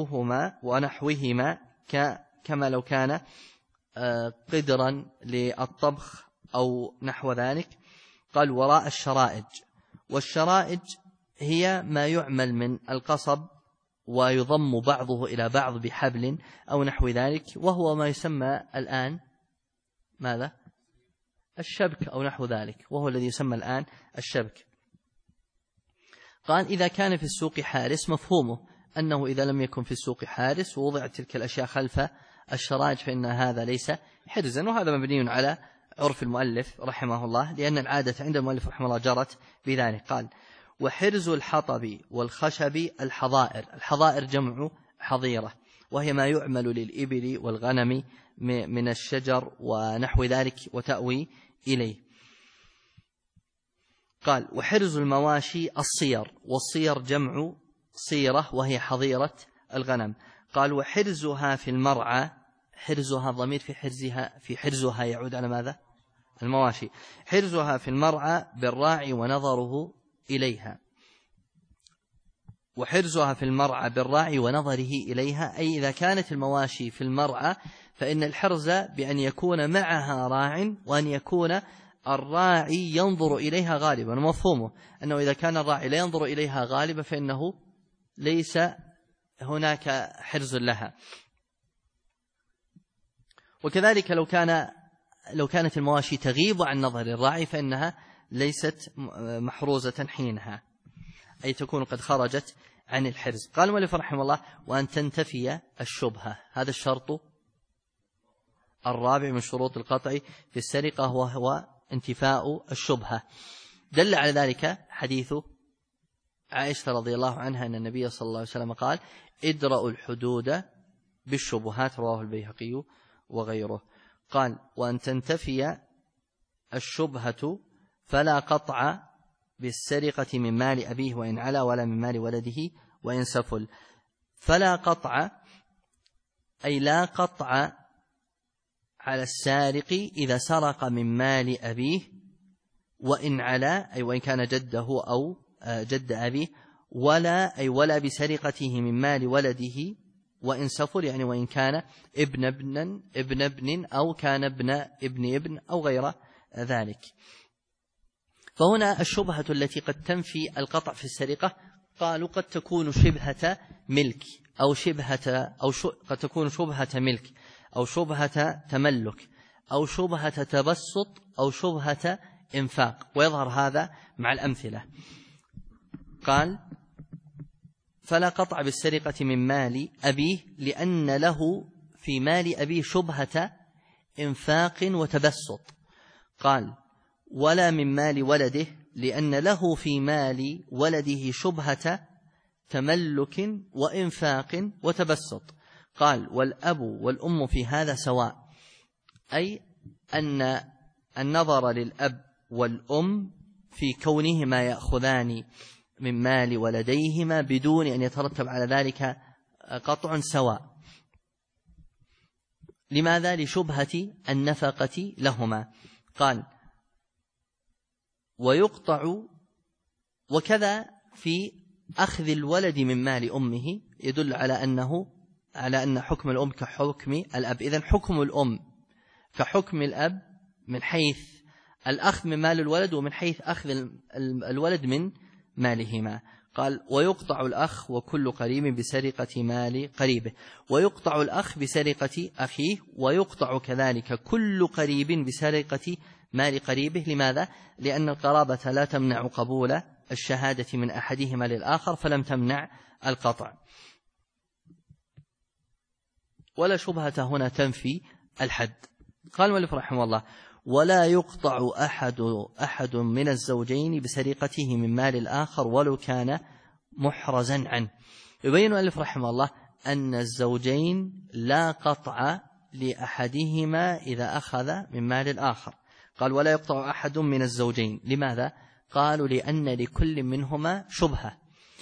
ونحوهما كما لو كان قدرا للطبخ أو نحو ذلك. قال وراء الشرائج، والشرائج هي ما يعمل من القصب ويضم بعضه إلى بعض بحبل أو نحو ذلك، وهو ما يسمى الآن ماذا؟ الشبك أو نحو ذلك، وهو الذي يسمى الآن الشبك. قال إذا كان في السوق حارس، مفهومه أنه إذا لم يكن في السوق حارس ووضعت تلك الأشياء خلف الشرائج فإن هذا ليس حرزا، وهذا مبني على عرف المؤلف رحمه الله، لأن العادة عند المؤلف رحمه الله جرت بذلك. قال وحرز الحطب والخشب الحظائر، الحظائر جمع حظيرة، وهي ما يعمل للإبل والغنم من الشجر ونحو ذلك وتأوي إليه. قال وحرز المواشي الصير، والصير جمع صيرة وهي حظيرة الغنم. قال وحرزها في المرعى، حرزها ضمير في حرزها يعود على ماذا؟ المواشي. حرزها في المرعى بالراعي ونظره إليها، وحرزها في المرعى بالراعي ونظره إليها، أي إذا كانت المواشي في المرعى فإن الحرز بأن يكون معها راع، وأن يكون الراعي ينظر إليها غالبا. ومفهومه أنه إذا كان الراعي لا ينظر إليها غالبا فإنه ليس هناك حرز لها. وكذلك لو كانت المواشي تغيب عن نظر الراعي فإنها ليست محروزة حينها، أي تكون قد خرجت عن الحرز. قال المؤلف رحمه الله وأن تنتفي الشبهة، هذا الشرط الرابع من شروط القطع في السرقة، وهو انتفاء الشبهة. دل على ذلك حديث عائشة رضي الله عنها أن النبي صلى الله عليه وسلم قال ادرأوا الحدود بالشبهات، رواه البيهقي وغيره. قال وأن تنتفي الشبهة فلا قطع بالسرقة من مال أبيه وإن علا، ولا من مال ولده وإن سفل. فلا قطع أي لا قطع على السارق إذا سرق من مال أبيه وإن علا، أي وإن كان جده أو جد أبيه، ولا بسرقته من مال ولده وإن سفل، يعني وإن كان ابن ابن أو كان ابن أو غير ذلك. فهنا الشبهة التي قد تنفي القطع في السرقة قالوا قد تكون شبهة ملك قد تكون شبهة ملك أو شبهة تملك أو شبهة تبسط أو شبهة إنفاق، ويظهر هذا مع الأمثلة. قال فلا قطع بالسرقة من مال أبيه لأن له في مال أبيه شبهة إنفاق وتبسط. قال ولا من مال ولده لأن له في مال ولده شبهة تملك وإنفاق وتبسط. قال والأب والأم في هذا سواء، أي أن النظر للأب والأم في كونهما يأخذان من مال ولديهما بدون أن يترتب على ذلك قطع سواء. لماذا؟ لشبهة النفقة لهما. قال ويقطع، وكذا في أخذ الولد من مال أمه يدل على أن حكم الأم كحكم الأب. إذن حكم الأم كحكم الأب من حيث الأخذ من مال الولد ومن حيث أخذ الولد من مالهما. قال ويقطع الأخ وكل قريب بسرقة مال قريبه، ويقطع الأخ بسرقة أخيه، ويقطع كذلك كل قريب بسرقة مال قريبه. لماذا؟ لأن القرابة لا تمنع قبول الشهادة من أحدهما للآخر، فلم تمنع القطع. ولا شبهة هنا تنفي الحد. قال المؤلف رحمه الله ولا يقطع أحد من الزوجين بسرقته من مال الآخر ولو كان محرزا عنه. يبين المؤلف رحمه الله أن الزوجين لا قطع لأحدهما إذا أخذ من مال الآخر. قال ولا يقطع أحد من الزوجين. لماذا؟ قالوا لأن لكل منهما شبهة،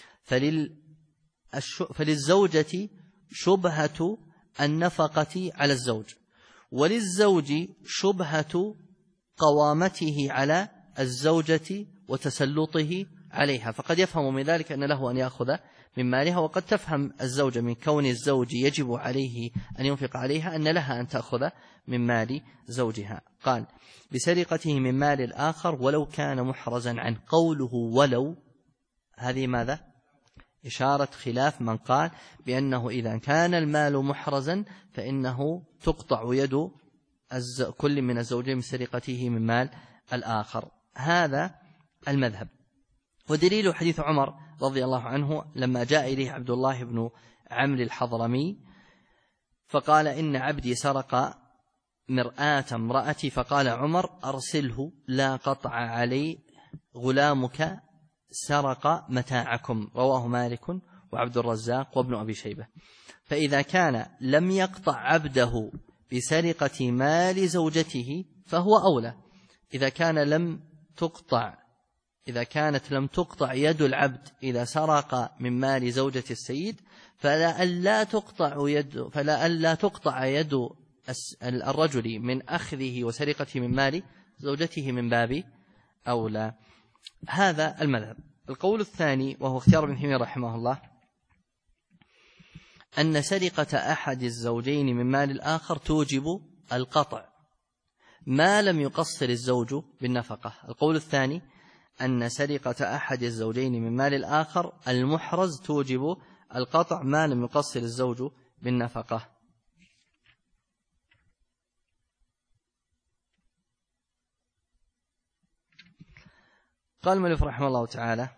فللزوجة شبهة النفقة على الزوج، وللزوج شبهة قوامته على الزوجة وتسلطه عليها. فقد يفهم من ذلك أن له أن يأخذ من مالها، وقد تفهم الزوجة من كون الزوج يجب عليه أن ينفق عليها أن لها أن تأخذ من مال زوجها. قال بسرقته من مال الآخر ولو كان محرزا عنه. قوله ولو هذه ماذا؟ إشارة خلاف من قال بأنه إذا كان المال محرزا فإنه تقطع يد كل من الزوجين بسرقته من مال الآخر. هذا المذهب. ودليل حديث عمر رضي الله عنه لما جاء إليه عبد الله بن عمرو الحضرمي فقال إن عبدي سرق مرآة امرأتي، فقال عمر أرسله لا قطع علي، غلامك سرق متاعكم. رواه مالك وعبد الرزاق وابن أبي شيبة. فإذا كان لم يقطع عبده بسرقة مال زوجته فهو أولى. إذا كانت لم تقطع يد العبد إذا سرق من مال زوجة السيد فلا تقطع يد الرجل من أخذه وسرقته من مال زوجته من باب أولى. هذا المذهب. القول الثاني وهو اختيار ابن تيمية رحمه الله أن سرقة أحد الزوجين من مال الآخر توجب القطع ما لم يقصر الزوج بالنفقة. القول الثاني أن سرقة أحد الزوجين من مال الآخر المحرز توجب القطع ما لم يقصر الزوج بالنفقة. قال المؤلف رحمه الله تعالى: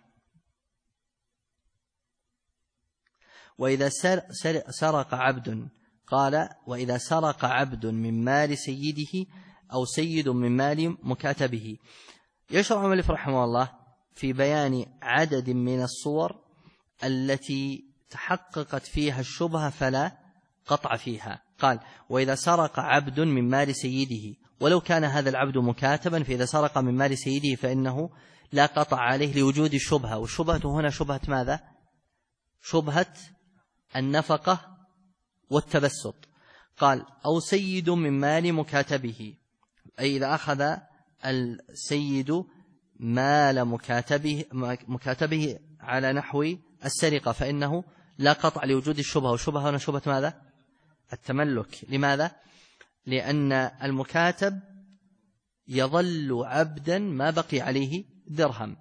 وإذا سرق عبد، قال: وإذا سرق عبد من مال سيده أو سيد من مال مكاتبه. يشرع المؤلف رحمه الله في بيان عدد من الصور التي تحققت فيها الشبهة فلا قطع فيها. قال: وإذا سرق عبد من مال سيده، ولو كان هذا العبد مكاتبا، فإذا سرق من مال سيده فإنه لا قطع عليه لوجود الشبهة. والشبهة هنا شبهة ماذا؟ شبهة النفقة والتبسط. قال: أو سيد من مال مكاتبه، أي إذا أخذ السيد مال مكاتبه على نحو السرقة فإنه لا قطع لوجود الشبهة. والشبهة هنا شبهة ماذا؟ التملك. لماذا؟ لأن المكاتب يظل عبدا ما بقي عليه درهم،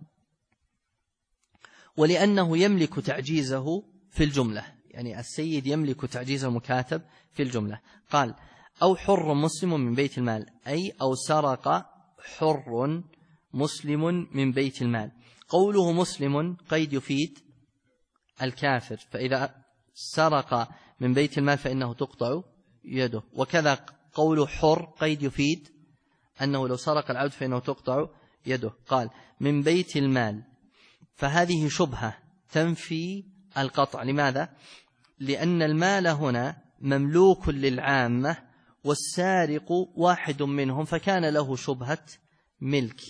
ولأنه يملك تعجيزه في الجملة، يعني السيد يملك تعجيز المكاتب في الجملة. قال: أو حر مسلم من بيت المال، أي أو سرق حر مسلم من بيت المال. قوله مسلم قيد يفيد الكافر، فإذا سرق من بيت المال فإنه تقطع يده. وكذا قوله حر قيد يفيد أنه لو سرق العبد فإنه تقطع يده. قال: من بيت المال، فهذه شبهة تنفي القطع. لماذا؟ لأن المال هنا مملوك للعامة والسارق واحد منهم، فكان له شبهة ملك.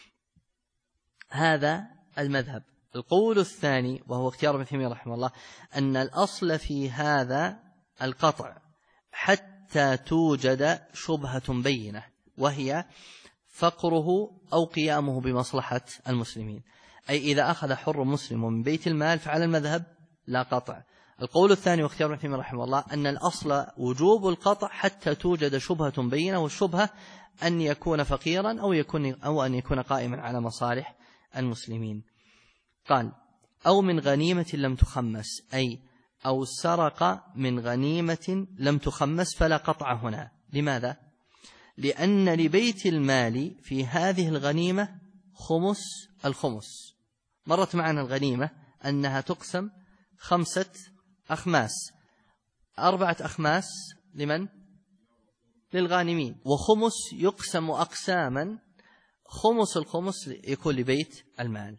هذا المذهب. القول الثاني وهو اختيار ابن تيمية رحمه الله أن الأصل في هذا القطع حتى توجد شبهة بينة، وهي فقره أو قيامه بمصلحة المسلمين. أي إذا أخذ حر مسلم من بيت المال فعلى المذهب لا قطع. القول الثاني واختيار ابن تيمية رحمه الله أن الأصل وجوب القطع حتى توجد شبهة بينة، والشبهة أن يكون فقيرا أو أن يكون قائما على مصالح المسلمين. قال: أو من غنيمة لم تخمس، أي أو سرق من غنيمة لم تخمس فلا قطع هنا. لماذا؟ لأن لبيت المال في هذه الغنيمة خمس الخمس. مرت معنا الغنيمة أنها تقسم 5 أخماس، 4 أخماس لمن؟ للغانمين، وخمس يقسم أقساما، خمس الخمس يكون لبيت المال.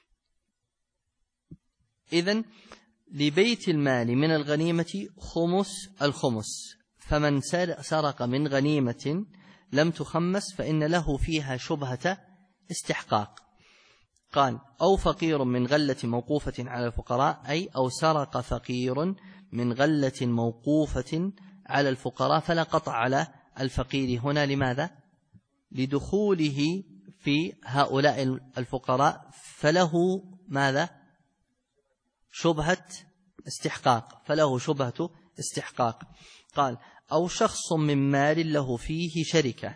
إذن لبيت المال من الغنيمة خمس الخمس، فمن سرق من غنيمة لم تخمس فإن له فيها شبهة استحقاق. قال: أو فقير من غلة موقوفة على الفقراء، أي أو سرق فقير من غلة موقوفة على الفقراء فلا قطع على الفقير هنا. لماذا؟ لدخوله في هؤلاء الفقراء، فله ماذا؟ شبهة استحقاق، فله شبهة استحقاق. قال: أو شخص من مال له فيه شركة،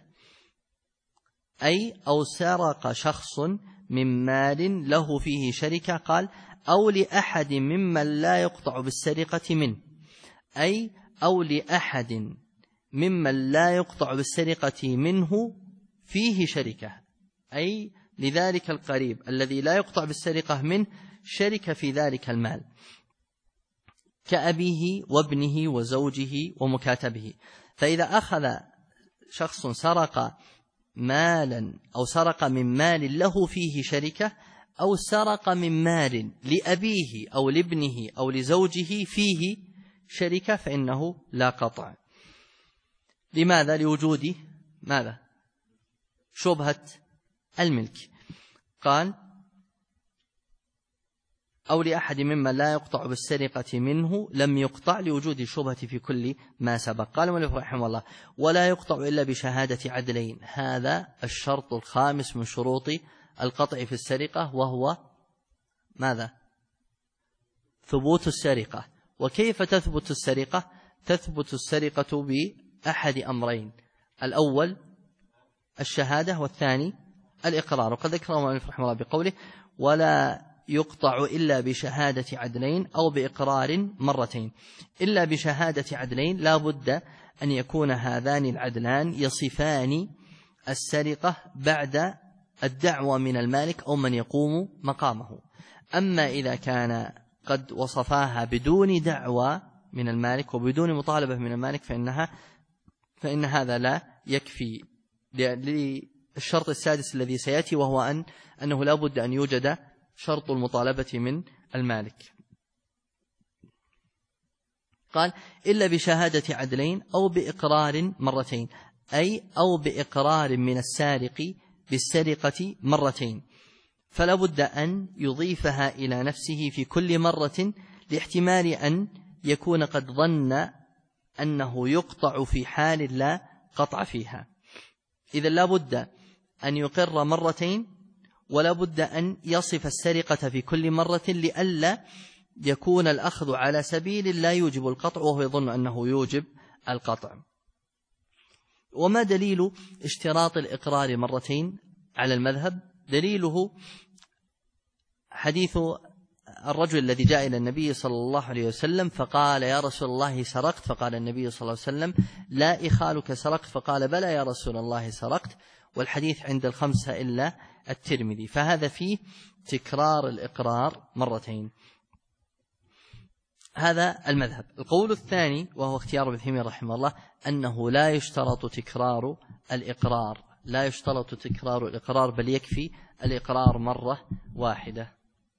أي أو سرق شخص من مال له فيه شركة. قال: أو لأحد ممن لا يقطع بالسرقة منه، أي أو لأحد ممن لا يقطع بالسرقة منه فيه شركة، أي لذلك القريب الذي لا يقطع بالسرقة منه شركة في ذلك المال، كأبيه وابنه وزوجه ومكاتبه. فإذا أخذ شخص سرق مالا أو سرق من مال له فيه شركة، أو سرق من مال لأبيه أو لابنه أو لزوجه فيه شركة فإنه لا قطع. لماذا؟ لوجود ماذا؟ شبهة الملك. قال أو لأحد ممن لا يقطع بالسرقة منه لم يقطع لوجود شبهة في كل ما سبق. قال المؤلف رحمه الله ولا يقطع إلا بشهادة عدلين. هذا الشرط الخامس من شروط القطع في السرقة، وهو ماذا؟ ثبوت السرقة. وكيف تثبت السرقة؟ تثبت السرقة بأحد أمرين: الأول الشهادة، والثاني الإقرار. وقد ذكره المؤلف رحمه الله بقوله ولا يقطع إلا بشهادة عدلين أو بإقرار مرتين. إلا بشهادة عدلين لا بد أن يكون هذان العدلان يصفان السرقة بعد الدعوة من المالك أو من يقوم مقامه. أما إذا كان قد وصفاها بدون دعوة من المالك وبدون مطالبة من المالك فإن هذا لا يكفي للشرط السادس الذي سيأتي، وهو أنه لا بد أن يوجد شرط المطالبة من المالك. قال إلا بشهادة عدلين أو بإقرار مرتين، أي أو بإقرار من السارق بالسرقة مرتين، فلا بد أن يضيفها إلى نفسه في كل مرة لاحتمال أن يكون قد ظن أنه يقطع في حال لا قطع فيها. إذا لا بد أن يقر مرتين، ولا بد أن يصف السرقة في كل مرة لئلا يكون الأخذ على سبيل لا يوجب القطع وهو يظن أنه يوجب القطع. وما دليل اشتراط الإقرار مرتين على المذهب؟ دليله حديث الرجل الذي جاء إلى النبي صلى الله عليه وسلم فقال يا رسول الله سرقت، فقال النبي صلى الله عليه وسلم لا إخالك سرقت، فقال بلى يا رسول الله سرقت. والحديث عند الخمسة إلا الترمذي، فهذا فيه تكرار الإقرار مرتين. هذا المذهب. القول الثاني وهو اختيار ابن تيمية رحمه الله أنه لا يشترط تكرار الإقرار، لا يشترط تكرار الإقرار، بل يكفي الإقرار مرة واحدة.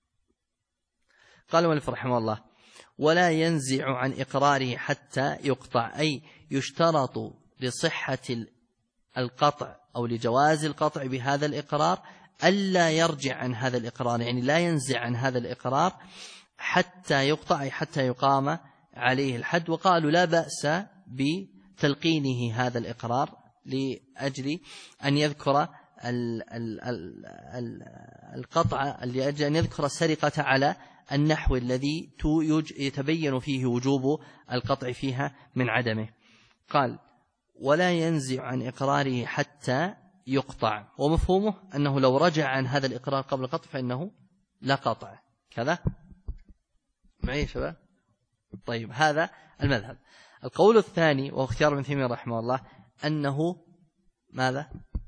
قال المؤلف رحمه الله ولا ينزع عن إقراره حتى يقطع، أي يشترط لصحة القطع أو لجواز القطع بهذا الإقرار ألا يرجع عن هذا الإقرار، يعني لا ينزع عن هذا الإقرار حتى يقطع، أي حتى يقام عليه الحد. وقالوا لا بأس بتلقينه هذا الإقرار لأجل أن يذكر القطع، لأجل أن يذكر السرقة على النحو الذي يتبين فيه وجوب القطع فيها من عدمه. قال ولا ينزع عن إقراره حتى يقطع، ومفهومه أنه لو رجع عن هذا الإقرار قبل القطع فإنه لا قطع. كذا معي شباب؟ طيب، هذا المذهب. القول الثاني وهو اختيار ابن تيمية رحمه الله أنه ماذا؟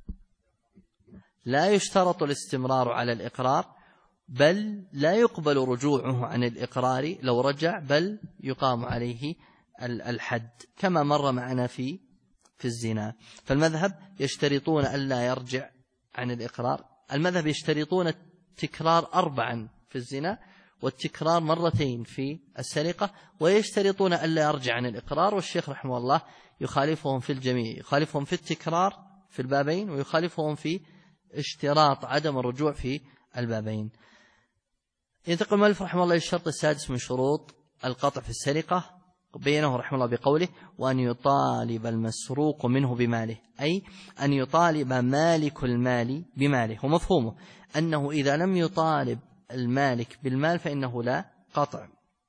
لا يشترط الاستمرار على الإقرار، بل لا يقبل رجوعه عن الإقرار لو رجع، بل يقام عليه الحد كما مر معنا في الزنا. فالمذهب يشترطون ألا يرجع عن الإقرار، المذهب يشترطون التكرار 4 في الزنا والتكرار 2 مرتين في السرقة، ويشترطون ألا يرجع عن الإقرار. والشيخ رحمه الله يخالفهم في الجميع، يخالفهم في التكرار في البابين، ويخالفهم في اشتراط عدم الرجوع في البابين. ينتقل المؤلف رحمه الله الشرط السادس من شروط القطع في السرقة، بينه رحمه الله بقوله وأن يطالب المسروق منه بماله، أي أن يطالب مالك المال بماله. ومفهومه أنه إذا لم يطالب المالك بالمال فإنه لا قطع.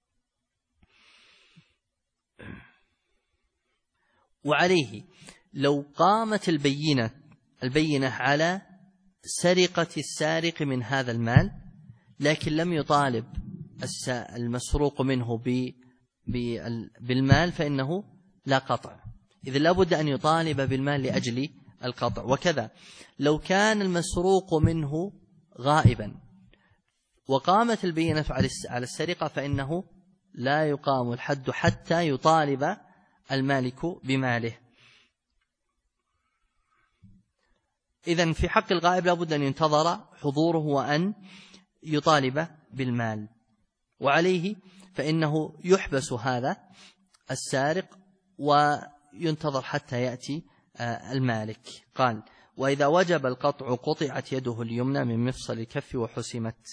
وعليه لو قامت البينة على سرقة السارق من هذا المال، لكن لم يطالب المسروق منه بالمال فإنه لا قطع. إذن لا بد أن يطالب بالمال لأجل القطع. وكذا لو كان المسروق منه غائبا وقامت البينة على السرقة فإنه لا يقام الحد حتى يطالب المالك بماله. إذن في حق الغائب لا بد أن ينتظر حضوره وأن يطالب بالمال. وعليه فإنه يحبس هذا السارق وينتظر حتى يأتي المالك. قال: وإذا وجب القطع قطعت يده اليمنى من مفصل الكف وحسمت.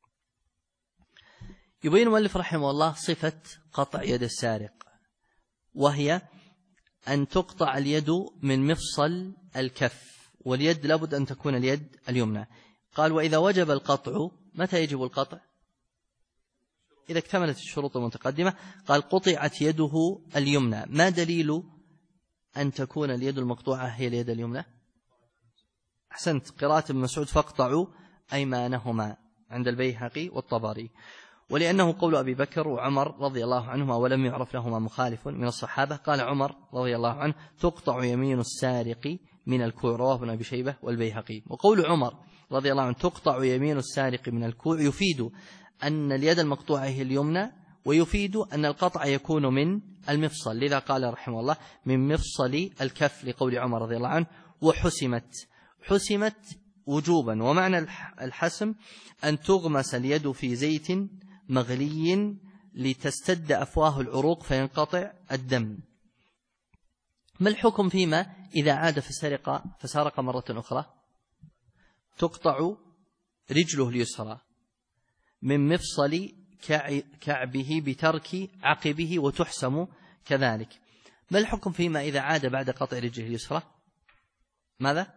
يبين المؤلف رحمه الله صفة قطع يد السارق، وهي أن تقطع اليد من مفصل الكف، واليد لابد أن تكون اليد اليمنى. قال: وإذا وجب القطع، متى يجب القطع؟ إذا اكتملت الشروط المتقدمة. قال: قطعت يده اليمنى. ما دليل أن تكون اليد المقطوعة هي اليد اليمنى؟ أحسنت، قراءة ابن مسعود: فاقطعوا أيمانهما، عند البيهقي والطبري. ولأنه قول أبي بكر وعمر رضي الله عنهما ولم يعرف لهما مخالف من الصحابة. قال عمر رضي الله عنه: تقطع يمين السارق من الكوع، رواه ابن أبي شيبة والبيهقي. وقول عمر رضي الله عنه تقطع يمين السارق من الكوع يفيد أن اليد المقطوعة هي اليمنى، ويفيد أن القطع يكون من المفصل. لذا قال رحمه الله: من مفصل الكف، لقول عمر رضي الله عنه. وحسمت، حسمت وجوبا، ومعنى الحسم أن تغمس اليد في زيت مغلي لتستد أفواه العروق فينقطع الدم. ما الحكم فيما إذا عاد فسرق مرة أخرى؟ تقطع رجله اليسرى من مفصل كعبه بترك عقبه وتحسم كذلك. ما الحكم فيما إذا عاد بعد قطع رجله اليسرى؟ ماذا؟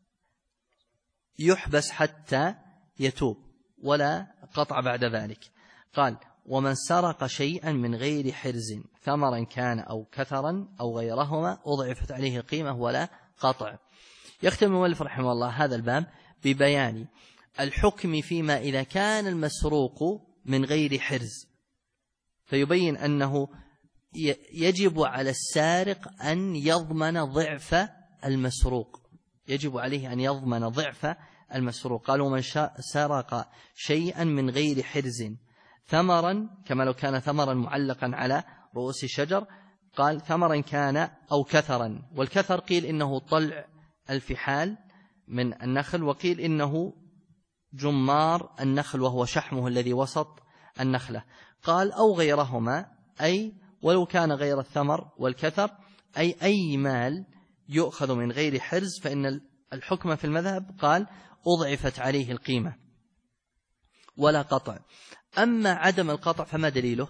يحبس حتى يتوب، ولا قطع بعد ذلك. قال: ومن سرق شيئا من غير حرز ثمرا كان أو كثرا أو غيرهما أضعفت عليه القيمة ولا قطع. يختم المؤلف رحمه الله هذا الباب ببيان الحكم فيما إذا كان المسروق من غير حرز، فيبين أنه يجب على السارق أن يضمن ضعف المسروق، يجب عليه أن يضمن ضعف المسروق. قالوا: من سرق شيئا من غير حرز ثمرا، كما لو كان ثمرا معلقا على رؤوس الشجر. قال: ثمرا كان أو كثرا، والكثر قيل إنه طلع الفحال من النخل، وقيل إنه جمار النخل وهو شحمه الذي وسط النخلة. قال: أو غيرهما، أي ولو كان غير الثمر والكثر، أي مال يؤخذ من غير حرز، فإن الحكم في المذهب قال أضعفت عليه القيمة ولا قطع. أما عدم القطع فما دليله؟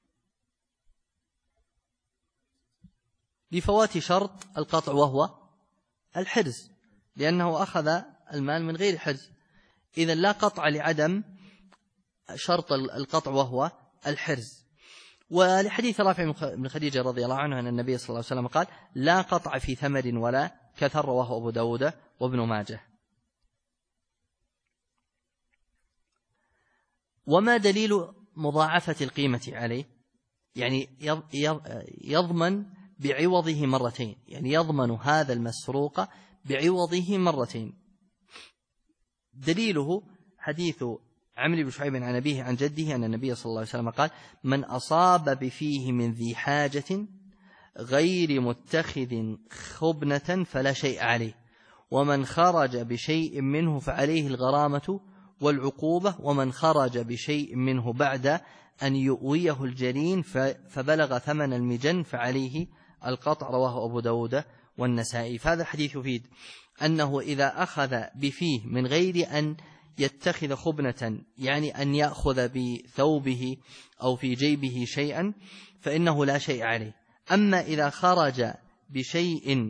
لفوات شرط القطع وهو الحرز، لأنه أخذ المال من غير حرز. إذن لا قطع لعدم شرط القطع وهو الحرز. ولحديث رافع بن خديجة رضي الله عنه أن النبي صلى الله عليه وسلم قال: لا قطع في ثمر ولا كثر، رواه أبو داود وابن ماجه. وما دليل مضاعفة القيمة عليه؟ يعني يضمن بعوضه مرتين، يعني يضمن هذا المسروق بعوضه مرتين. دليله حديث عمرو بن شعيب عن أبيه عن جده أن النبي صلى الله عليه وسلم قال: من أصاب بفيه من ذي حاجة غير متخذ خبنة فلا شيء عليه، ومن خرج بشيء منه فعليه الغرامة والعقوبة، ومن خرج بشيء منه بعد أن يؤويه الجرين فبلغ ثمن المجن فعليه القطع، رواه أبو داود والنسائي. فهذا الحديث يفيد أنه إذا أخذ بفيه من غير أن يتخذ خبنة، يعني أن يأخذ بثوبه أو في جيبه شيئا، فإنه لا شيء عليه. أما إذا خرج بشيء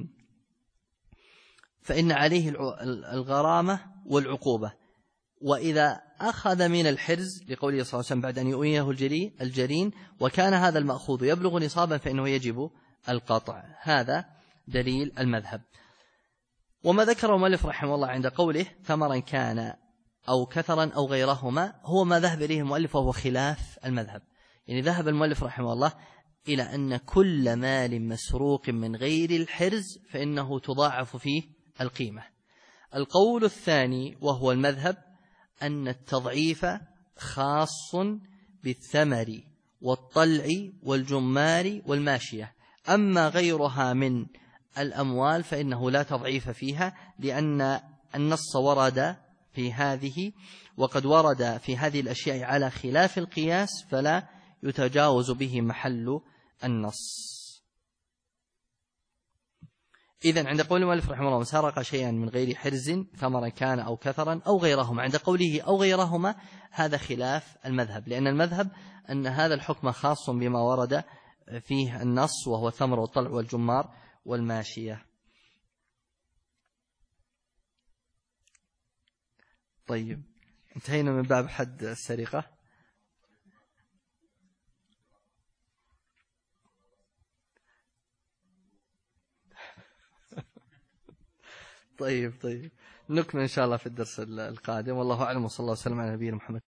فإن عليه الغرامة والعقوبة. وإذا أخذ من الحرز لقوله صلى الله عليه وسلم بعد أن يؤويه الجرين وكان هذا المأخوذ يبلغ نصابا فإنه يجب القطع. هذا دليل المذهب. وما ذكره المؤلف رحمه الله عند قوله ثمرا كان أو كثرا أو غيرهما هو ما ذهب إليه المؤلف، وهو خلاف المذهب. يعني ذهب المؤلف رحمه الله إلى أن كل مال مسروق من غير الحرز فإنه تضاعف فيه القيمة. القول الثاني وهو المذهب أن التضعيف خاص بالثمر والطلع والجمار والماشية، أما غيرها من الأموال فإنه لا تضعيف فيها، لأن النص ورد في هذه، وقد ورد في هذه الأشياء على خلاف القياس، فلا يتجاوز به محل النص. إذن عند قول المؤلف رحمه الله: من سرق شيئا من غير حرز ثمرا كان أو كثرا أو غيرهما، عند قوله أو غيرهما هذا خلاف المذهب، لأن المذهب أن هذا الحكم خاص بما ورد فيه النص، وهو الثمر والطلع والجمار والماشية. طيب، انتهينا من باب حد السرقة. طيب نكمل إن شاء الله في الدرس القادم، والله أعلم، وصلى الله وسلم على نبينا محمد.